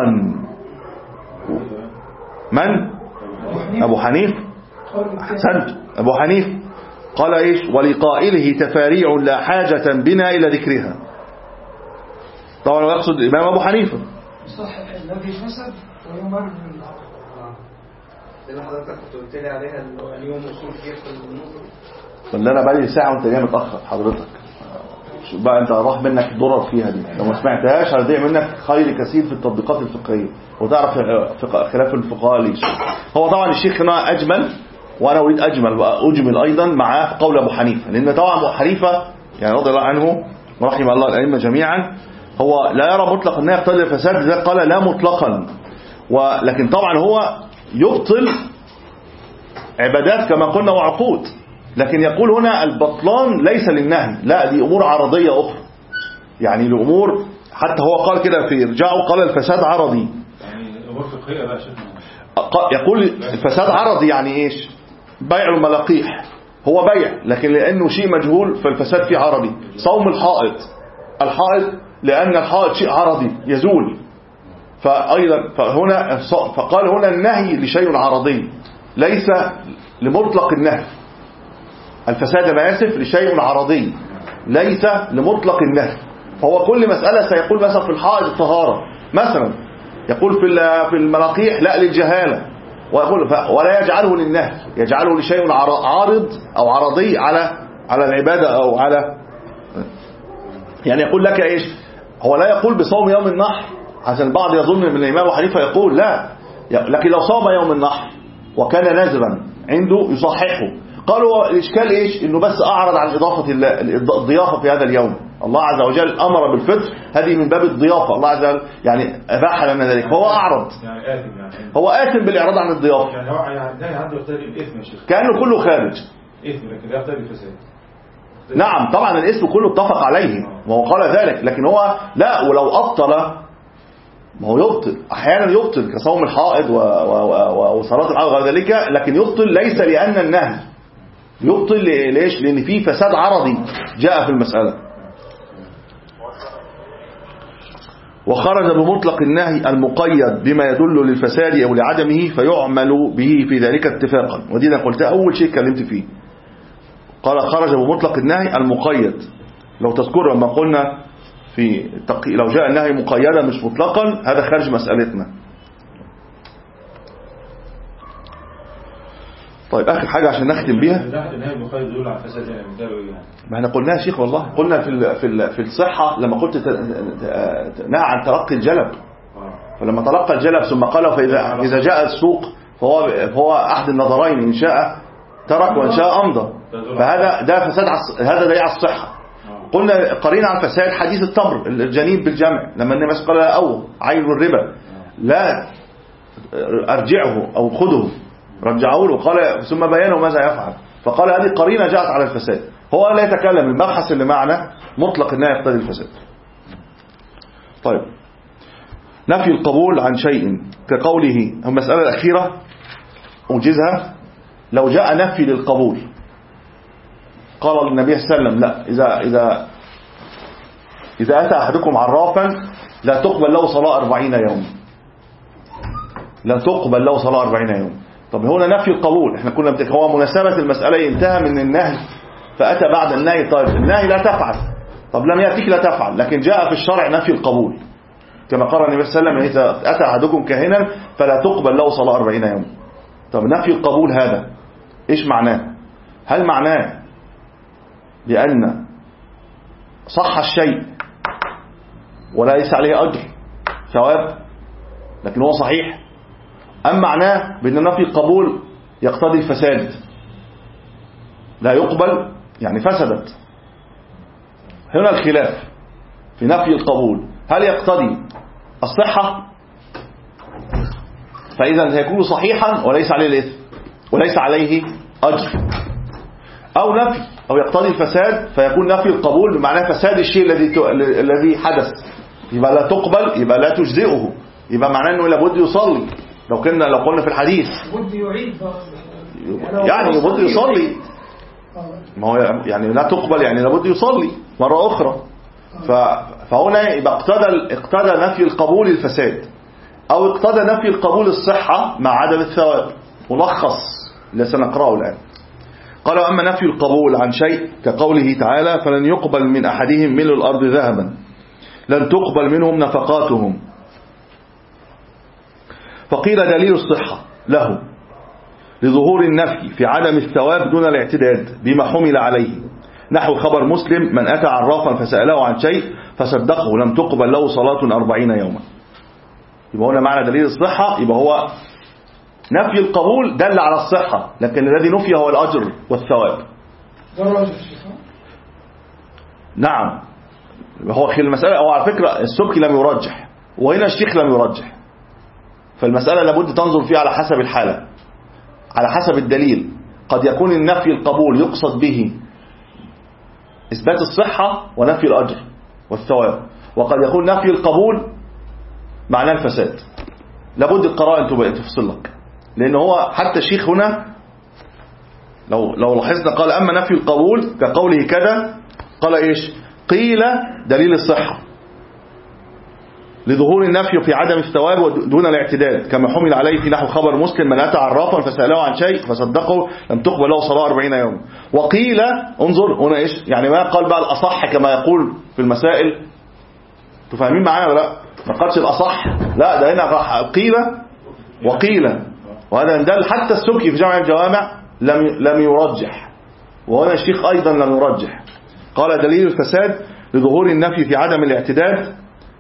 من؟ أبو حنيف. أحسنت، أبو حنيف قال إيش؟ ولقائله تفاريع لا حاجة بنا إلى ذكرها. طبعا يقصد الإمام أبو حنيفة. صح، الذي فسد ويمر بالعقل. اللي حضرتك كنت قلت لي عليها اللي هو اليوم وصول كيف النظر. واللي أنا بقالي ساعة وأنت جاي متأخر حضرتك بقى، أنت راح منك ضرر فيها دي، لو ما سمعتهاش هتضيع منك خير كثير في التطبيقات الفقهية وتعرف خلاف الفقهاء ليش. هو طبعا الشيخ هنا أجمل، وأنا أريد أجمل وأجمل أيضا مع قول أبو حنيفة، لأن طبعا أبو حنيفة يعني رضي الله عنه ورحمه الله الأئمة جميعا هو لا يرى مطلق أنه يقتضي الفساد، لذلك قال لا مطلقا. ولكن طبعا هو يبطل عبادات كما قلنا وعقود، لكن يقول هنا البطلان ليس للنهي، لا دي أمور عرضية أخرى، يعني الأمور حتى هو قال كده في رجعه قال الفساد عرضي، يعني أمور فقهية بقى شيخنا. يقول الفساد عرضي يعني إيش؟ بيع الملاقيح هو بيع، لكن لأنه شيء مجهول فالفساد فيه عرضي. صوم الحائط، الحائط لأن الحائط شيء عرضي يزول، فأيضا فهنا فقال هنا النهي لشيء عرضي ليس لمطلق النهي. الفساد ما يصف لشيء عرضي ليس لمطلق النهي. فهو كل مسألة سيقول مثلا في الحائط الطهارة مثلا، يقول في في الملاقيح لا للجهالة، ويقول ولا يجعله للنهي، يجعله لشيء عارض أو عرضي على على العبادة أو على، يعني يقول لك إيش، هو لا يقول بصوم يوم النحر عشان البعض يظن من الإمام أبو حنيفة يقول لا، لكن لو صام يوم النحر وكان نذرا عنده يصححه. قالوا الإشكال إيش، إنه بس أعرض عن إضافة الضيافة في هذا اليوم، الله عز وجل أمر بالفطر، هذه من باب الضيافة، الله عز وجل يعني أباح لنا ذلك، فهو أعرض، يعني آثم يعني هو آثم بالإعراض عن الضيافة، يعني هو يعني ده عنده يقتضي الإثم يا شيخ، كأنه كله خارج إثم لكن ده يقتضي الفساد. نعم طبعا الاسم كله اتفق عليه وهو قال ذلك، لكن هو لا، ولو أبطل ما هو يبطل أحيانا، يبطل كصوم الحائض وصلاة الحائض وغير ذلك، لكن يبطل ليس لأن النهي، يبطل ليش، لأن فيه فساد عرضي جاء في المسألة. وخرج بمطلق النهي المقيد بما يدل للفساد أو لعدمه فيعمل به في ذلك اتفاقا، ودي أنا قلتها أول شيء كلمت فيه، قال خرج بمطلق النهي المقيد. لو تذكر لما قلنا في التقي... لو جاء النهي مقيدا مش مطلقا هذا خارج مسألتنا. طيب آخر حاجة عشان نختم بيها، النهي المقيد يدل على الفساد يعني ما احنا قلناها يا شيخ والله، قلنا في ال... في ال... في الصحة لما قلت ت... نهى عن تلقي الجلب، فلما تلقى الجلب ثم قال فإذا إذا جاء السوق فهو فهو أحد النظرين، إن شاء ترك وإن شاء أمضى، فهذا ده فساد عص... هذا دليل على الصحة. قلنا قرينا عن فساد حديث التمر الجنين بالجمع، لما النبي قال أو عين الربا لا أرجعه أو خذه، رجعوا له، قال ثم بيانه ماذا يفعل، فقال هذه قرينة جاءت على الفساد. هو لا يتكلم، المبحث اللي معنا مطلق النهي يقتضي الفساد. طيب نفي القبول عن شيء كقوله، المسألة الأخيرة أوجزها، لو جاء نفي للقبول قال النبي صلى الله عليه وسلم لا، إذا إذا إذا أتى أحدكم عرافا لا تقبل له صلاة أربعين يوم، لا تقبل له صلاة أربعين يوم. طب هنا نفي القبول، احنا كنا بتك... هو مناسبة المسألة انتهى من النهي فأتى بعد النهي، طيب النهي لا تفعل، طب لم يأتيك لا تفعل، لكن جاء في الشرع نفي القبول كما قال النبي صلى الله عليه وسلم إذا أتى أحدكم كاهنا فلا تقبل له صلاة أربعين يوم. طب نفي القبول هذا إيش معناه؟ هل معناه لأن صح الشيء وليس عليه أجر ثواب لكن هو صحيح، أم معناه بأن نفي القبول يقتضي الفساد، لا يقبل يعني فسدت؟ هنا الخلاف في نفي القبول، هل يقتضي الصحة فإذا سيكون صحيحا وليس عليه الإثم وليس عليه أجر، أو نفي أو يقتضي الفساد فيكون نفي القبول بمعنى فساد الشيء الذي الذي حدث، يبقى لا تقبل، يبقى لا تجزئه، يبقى معناه أنه لابد يصلي، لو كنا لو قلنا في الحديث لابد يعيد يعني لابد يصلي، ما هو يعني لا تقبل يعني لابد يصلي مرة أخرى، فهنا يبقى اقتضى اقتضى نفي القبول الفساد أو اقتضى نفي القبول الصحة مع عدم الثواب. ملخص اللي سنقرأه الآن، قال أما نفي القبول عن شيء كقوله تعالى فلن يقبل من أحدهم ملء الأرض ذهبا لن تقبل منهم نفقاتهم، فقيل دليل الصحة له لظهور النفي في عدم الثواب دون الاعتداد بما حمل عليه، نحو خبر مسلم من أتى عرافا فسأله عن شيء فصدقه لم تقبل له صلاة أربعين يوما. يبقى هنا معنى دليل الصحة، يبقى هو نفي القبول دل على الصحة، لكن الذي نفي هو الأجر والثواب. نعم هو خير المسألة، هو على فكرة السبكي لم يرجح وهنا الشيخ لم يرجح، فالمسألة لابد تنظر فيها على حسب الحالة على حسب الدليل. قد يكون النفي القبول يقصد به إثبات الصحة ونفي الأجر والثواب، وقد يكون نفي القبول معناه الفساد. لابد القراءة تفصل لك، لأن هو حتى الشيخ هنا لو لو لاحظنا قال أما نفي القبول كقوله كذا، قال إيش؟ قيل دليل الصحة لظهور النفي في عدم الثواب دون الاعتداد كما حمل عليه في نحو خبر مسلم من أتى عرافا فسأله عن شيء فصدقه لم تقبل له صلاة أربعين يوم. وقيل انظر هنا إيش يعني، ما قال بقى الأصح كما يقول في المسائل، تفهمين معايا ولا لا؟ ما قالش الأصح، لا ده هنا قيل وقيل وهذا دل حتى السبكي في جامع الجوامع لم لم يرجح، وهنا الشيخ أيضا لم يرجح. قال دليل الفساد لظهور النفي في عدم الاعتداد،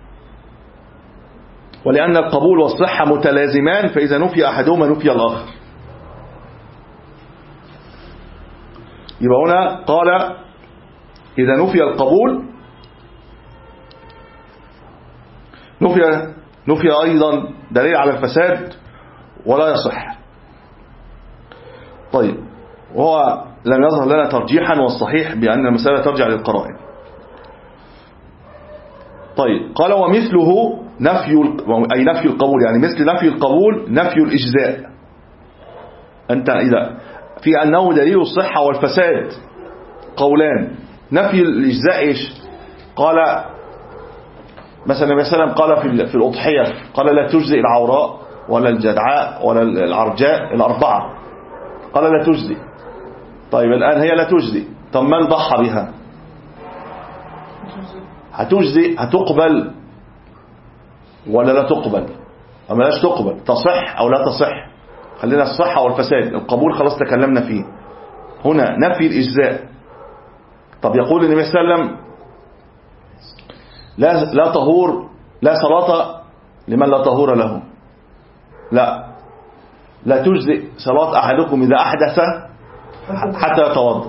ولأن القبول والصحة متلازمان، فإذا نفي أحدهما نفي الآخر. يبقى هنا قال إذا نفي القبول نفي نفي أيضا دليل على الفساد ولا يصح. طيب، وهو لم يظهر لنا ترجيحا، والصحيح بأن المسألة ترجع للقرائن. طيب، قال ومثله نفي أي نفي القبول، يعني مثل نفي القبول نفي الإجزاء. أنت إذا في أنه دليل الصحة والفساد قولان. نفي الإجزاء إيش؟ قال مثلا مثلا قال في في الأضحية قال لا تجزئ العوراء ولا الجدعاء ولا العرجاء الأربعة، قال لا تجزئ. طيب الآن هي لا تجزئ، طب من ضحى بها؟ هتجزئ، هتقبل ولا لا تقبل؟ أما لاش تقبل، تصح أو لا تصح. خلينا الصحة والفساد، القبول خلاص تكلمنا فيه. هنا نفي الإجزاء. طب يقول النبي صلى الله عليه وسلم لا لا طهور، لا صلاة لمن لا طهور له. لا لا تجزئ صلاة أحدكم إذا أحدث حتى يتوضأ.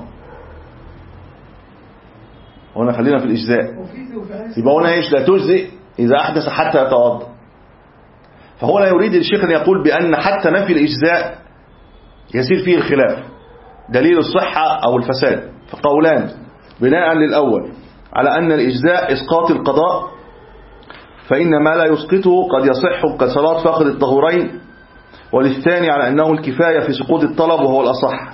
هنا خلينا في الإجزاء. يبقى هنا إيش؟ لا تجزئ إذا أحدث حتى يتوضأ. فهنا يريد الشيخ أن يقول بأن حتى نفي الإجزاء يسير فيه الخلاف، دليل الصحة أو الفساد. فقولان بناء للأول على أن الإجزاء إسقاط القضاء، فإن ما لا يسقطه قد يصح كصلاة فاقد الطهورين، وللثاني على أنه الكفاية في سقوط الطلب وهو الأصح.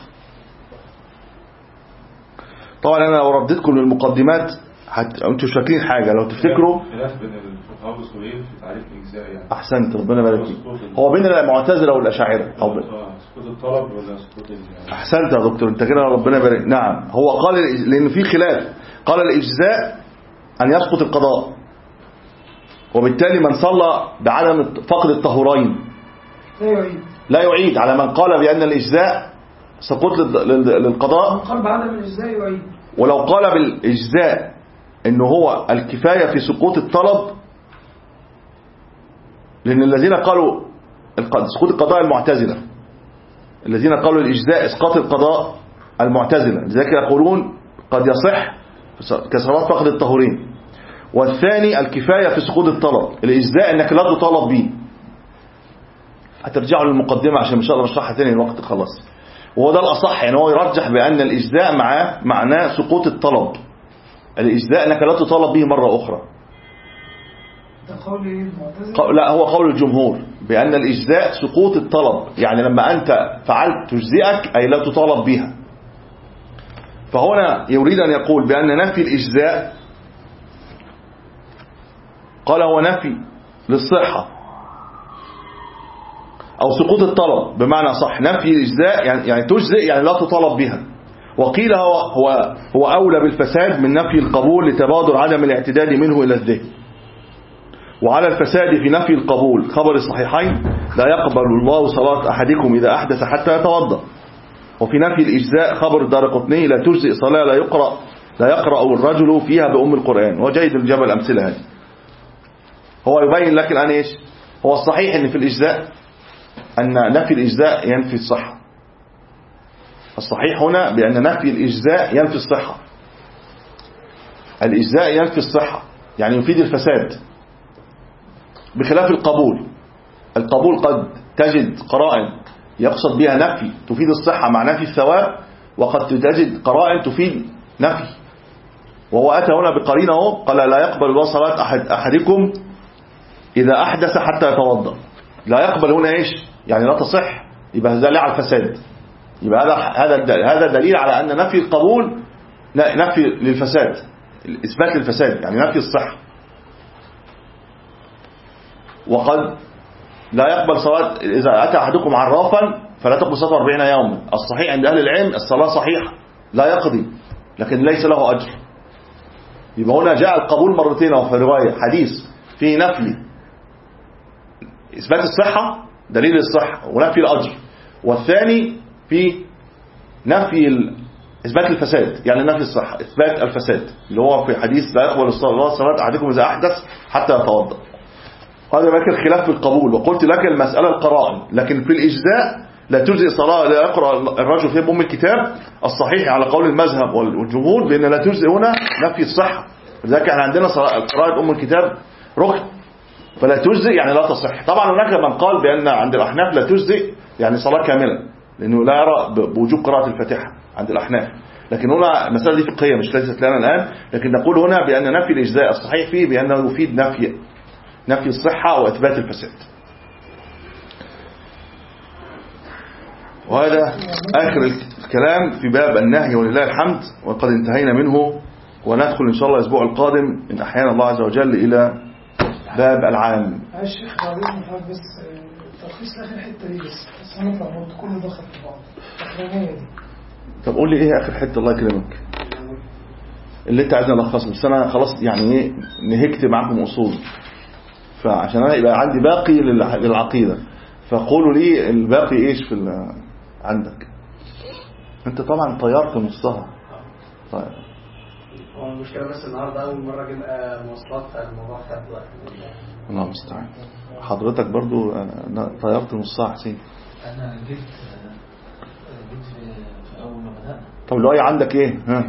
طبعا أنا لو رديتكم للمقدمات حت... أنتوا شاكين حاجة لو تفتكروا. خلاف بين الفقهاء والأصوليين في تعريف الإجزاء يعني. أحسنت، ربنا يبارك فيك. هو بين المعتزلة والأشاعرة أو بين سقوط الطلب ولا سقوط ال... أحسنت يا دكتور، أنت كده ربنا يبارك. نعم، هو قال لأن في خلاف، قال الإجزاء أن يسقط القضاء، وبالتالي من صلى بعدم فقد الطهورين لا يعيد لا يعيد، على من قال بأن الإجزاء سقوط للقضاء. قال بعدم الإجزاء يعيد. ولو قال بالإجزاء إنه هو الكفاية في سقوط الطلب، لأن الذين قالوا سقوط القضاء المعتزلة، الذين قالوا الإجزاء إسقاط القضاء المعتزلة، لذلك يقولون قد يصح كصلاة فقد الطهورين. والثاني الكفاية في سقوط الطلب، الإجزاء أنك لا تطالب به. هترجعوا للمقدمة عشان إن شاء الله نشرحها تاني الوقت خلاص. وهو ده الأصح، يعني هو يرجح بأن الإجزاء معاه معناه سقوط الطلب، الإجزاء أنك لا تطالب به مرة أخرى. ده قول المعتزلة؟ لا، هو قول الجمهور بأن الإجزاء سقوط الطلب، يعني لما أنت فعلت تجزئك أي لا تطالب بها. فهنا يريد أن يقول بأن نفي الإجزاء قال هو نفي للصحة أو سقوط الطلب، بمعنى صح نفي الإجزاء يعني, يعني تجزئ يعني لا تطالب بها. وقيل هو, هو, هو أولى بالفساد من نفي القبول لتبادر عدم الاعتداد منه إلى الذهن. وعلى الفساد في نفي القبول خبر الصحيحين لا يقبل الله صلاة أحدكم إذا أحدث حتى يتوضأ. وفي نفي الإجزاء خبر الدارقطني لا تجزئ صلاة لا يقرأ لا يقرأ الرجل فيها بأم القرآن. وجيد الجبل الأمثلة هذه. هو يبين لك الآن إيش هو الصحيح أن في الإجزاء أن نفي الإجزاء ينفي الصحة. الصحيح هنا بأن نفي الإجزاء ينفي الصحة. الإجزاء ينفي الصحة يعني يفيد الفساد، بخلاف القبول. القبول قد تجد قرائن يقصد بها نفي تفيد الصحة مع نفي الثواب، وقد تجد قرائن تفيد نفي. وهو أتى هنا بقرينه قال لا يقبل الله صلاة أحد أحدكم إذا أحدث حتى يتوضأ. لا يقبل هنا إيش يعني لا تصح، يبقى هذا على الفساد. يبقى هذا هذا هذا دليل على أن نفي القبول لا نفي للفساد، إثبات للفساد يعني نفي الصحة. وقد لا يقبل صلاة إذا أتى أحدكم عرافا فلا تقبل صلاة أربعين يوما. الصحيح عند أهل العلم الصلاة صحيحة لا يقضي لكن ليس له أجر. يبقى هنا جاء القبول مرتين، وفي رواية حديث فيه نفي إثبات الصحة دليل الصحة ونفي الأجر، والثاني في نفي ال... إثبات الفساد، يعني نفي الصحة إثبات الفساد اللي هو في حديث لا يقبل الصلاة صلاة أحدكم إذا أحدث حتى يتوضأ. هذا ذكر خلاف في القبول، وقلت لك المسألة القرائن، لكن في الإجزاء لا تجزئ صلاة لا يقرأ الرجل في أم الكتاب الصحيح على قول المذهب والجمهور بأن لا تجزئ هنا نفي الصحة، لذلك احنا عندنا قراءة أم الكتاب ركن فلا تجزئ يعني لا تصح. طبعا هناك من قال بأن عند الأحناف لا تجزئ يعني صلاة كاملة، لأنه لا يرى بوجوب قراءة الفاتحة عند الأحناف، لكن هنا المسألة دي فقهية مش ليست لنا الآن، لكن نقول هنا بأن نفي الإجزاء الصحيح فيه بأنه يفيد نفي نفي الصحة وإثبات الفساد. وهذا آخر الكلام في باب النهي ولله الحمد، وقد انتهينا منه، وندخل إن شاء الله الأسبوع القادم إن أحيانا الله عز وجل إلى باب العام. الشيخ بعدين بس تلخيص لآخر حتة دي بس بس أنا فهمت كل ده خط بعض الأخرانية دي. طب قول لي إيه آخر حتة الله يكرمك اللي أنت عايزنا نلخصه، بس أنا خلاص يعني إيه نهكت معكم أصول، فعشان أنا يبقى عندي باقي للعقيدة، فقولوا لي الباقي إيش في عندك. أنت طبعا طيرت نصها. طيب هو المشكلة بس النهاردة أول مرة جبقى مواصلات فالموضوع خد وقت. الله المستعان. حضرتك برضو طيرت نصها حسين. أنا جبت جبت في أول ما بدأت. طب الوعي عندك إيه؟ ها؟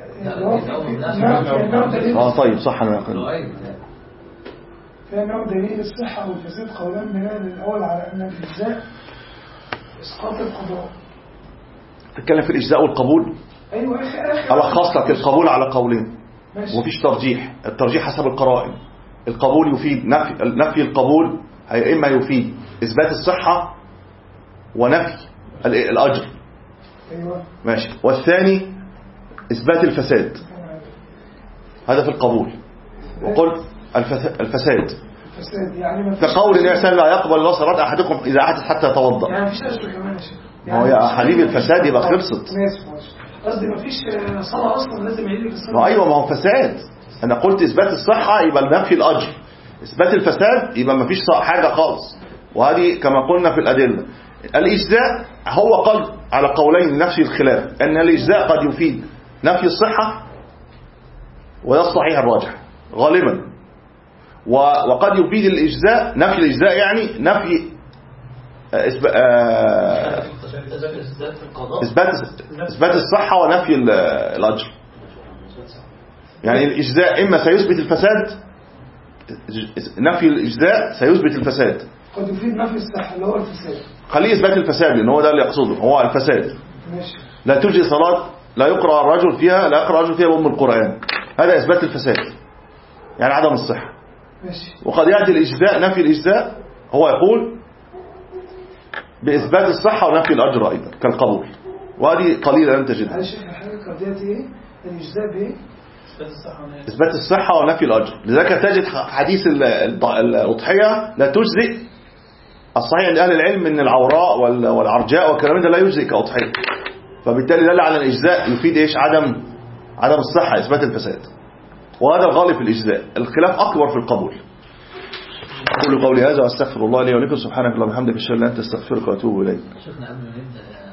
آه طيب صح أنا أقول. فإنه دليل الصحة والفساد قولان بناء الأول على أن الإجزاء إسقاط القضاء. تتكلم في الإجزاء والقبول؟ أيوة أخي ألخص لك القبول على قولين، ماشي. ومفيش ترجيح، الترجيح حسب القرائن. القبول يفيد نفي, نفي القبول هي إما يفيد إثبات الصحة ونفي الأجر. أيوة ماشي. والثاني إثبات الفساد، هذا في القبول. وقلت الفساد الفساد يعني ما كقول الإنسان لا يقبل الله صلاة أحدكم إذا أحدث حتى يتوضأ. يعني مفيش أجر كمان يا شيخ. ما هو يا حبيبي الفساد يبقى خلصت. ماشي ماشي. قصدي مفيش صلاة أصلا لازم يعيد في الصلاة. ما أيوة ما هو فساد. أنا قلت إثبات الصحة يبقى نفي الأجر، إثبات الفساد يبقى مفيش حاجة خالص. وهذه كما قلنا في الأدلة. الإجزاء هو قال على قولين نفي الخلاف، أن الإجزاء قد يفيد نفي الصحة وده الصحيح الراجح غالبا، وقد يفيد الإجزاء نفي الإجزاء يعني نفي إثبات إثبات الصحة ونفي الأجر. يعني الإجزاء إما سيثبت الفساد، نفي الإجزاء سيثبت الفساد. قد يفيد نفي الصحة اللي هو الفساد. خليه إثبات الفساد لأن هو ده اللي يقصده، هو الفساد. ماشي. لا تجزي صلاة لا يقرأ الرجل فيها لا يقرأ الرجل فيها بأم القرآن، هذا إثبات الفساد يعني عدم الصحة. ماشي. وقد يأتي الإجزاء نفي الإجزاء هو يقول بإثبات الصحة ونفي الأجر أيضا كالقبول، وهذه قليلة لم تجدها. معلش الحاجة قد يأتي إيه؟ الإجزاء بإيه؟ إثبات الصحة ونفي الأجر. لذلك تجد حديث الأضحية لا تجزئ. الصحيح عند أهل العلم أن العوراء والعرجاء والكلام ده لا يجزئ كأضحية، فبالتالي دل على الإجزاء يفيد إيش؟ عدم عدم الصحة، إثبات الفساد، وهذا الغالب في الإجزاء. الخلاف أكبر في القبول. أقول قولي هذا وأستغفر الله لي ولكم. سبحانك اللهم وبحمدك أشهد أن لا إله إلا أنت أستغفرك وأتوب إليك. شيخنا قبل ما نبدأ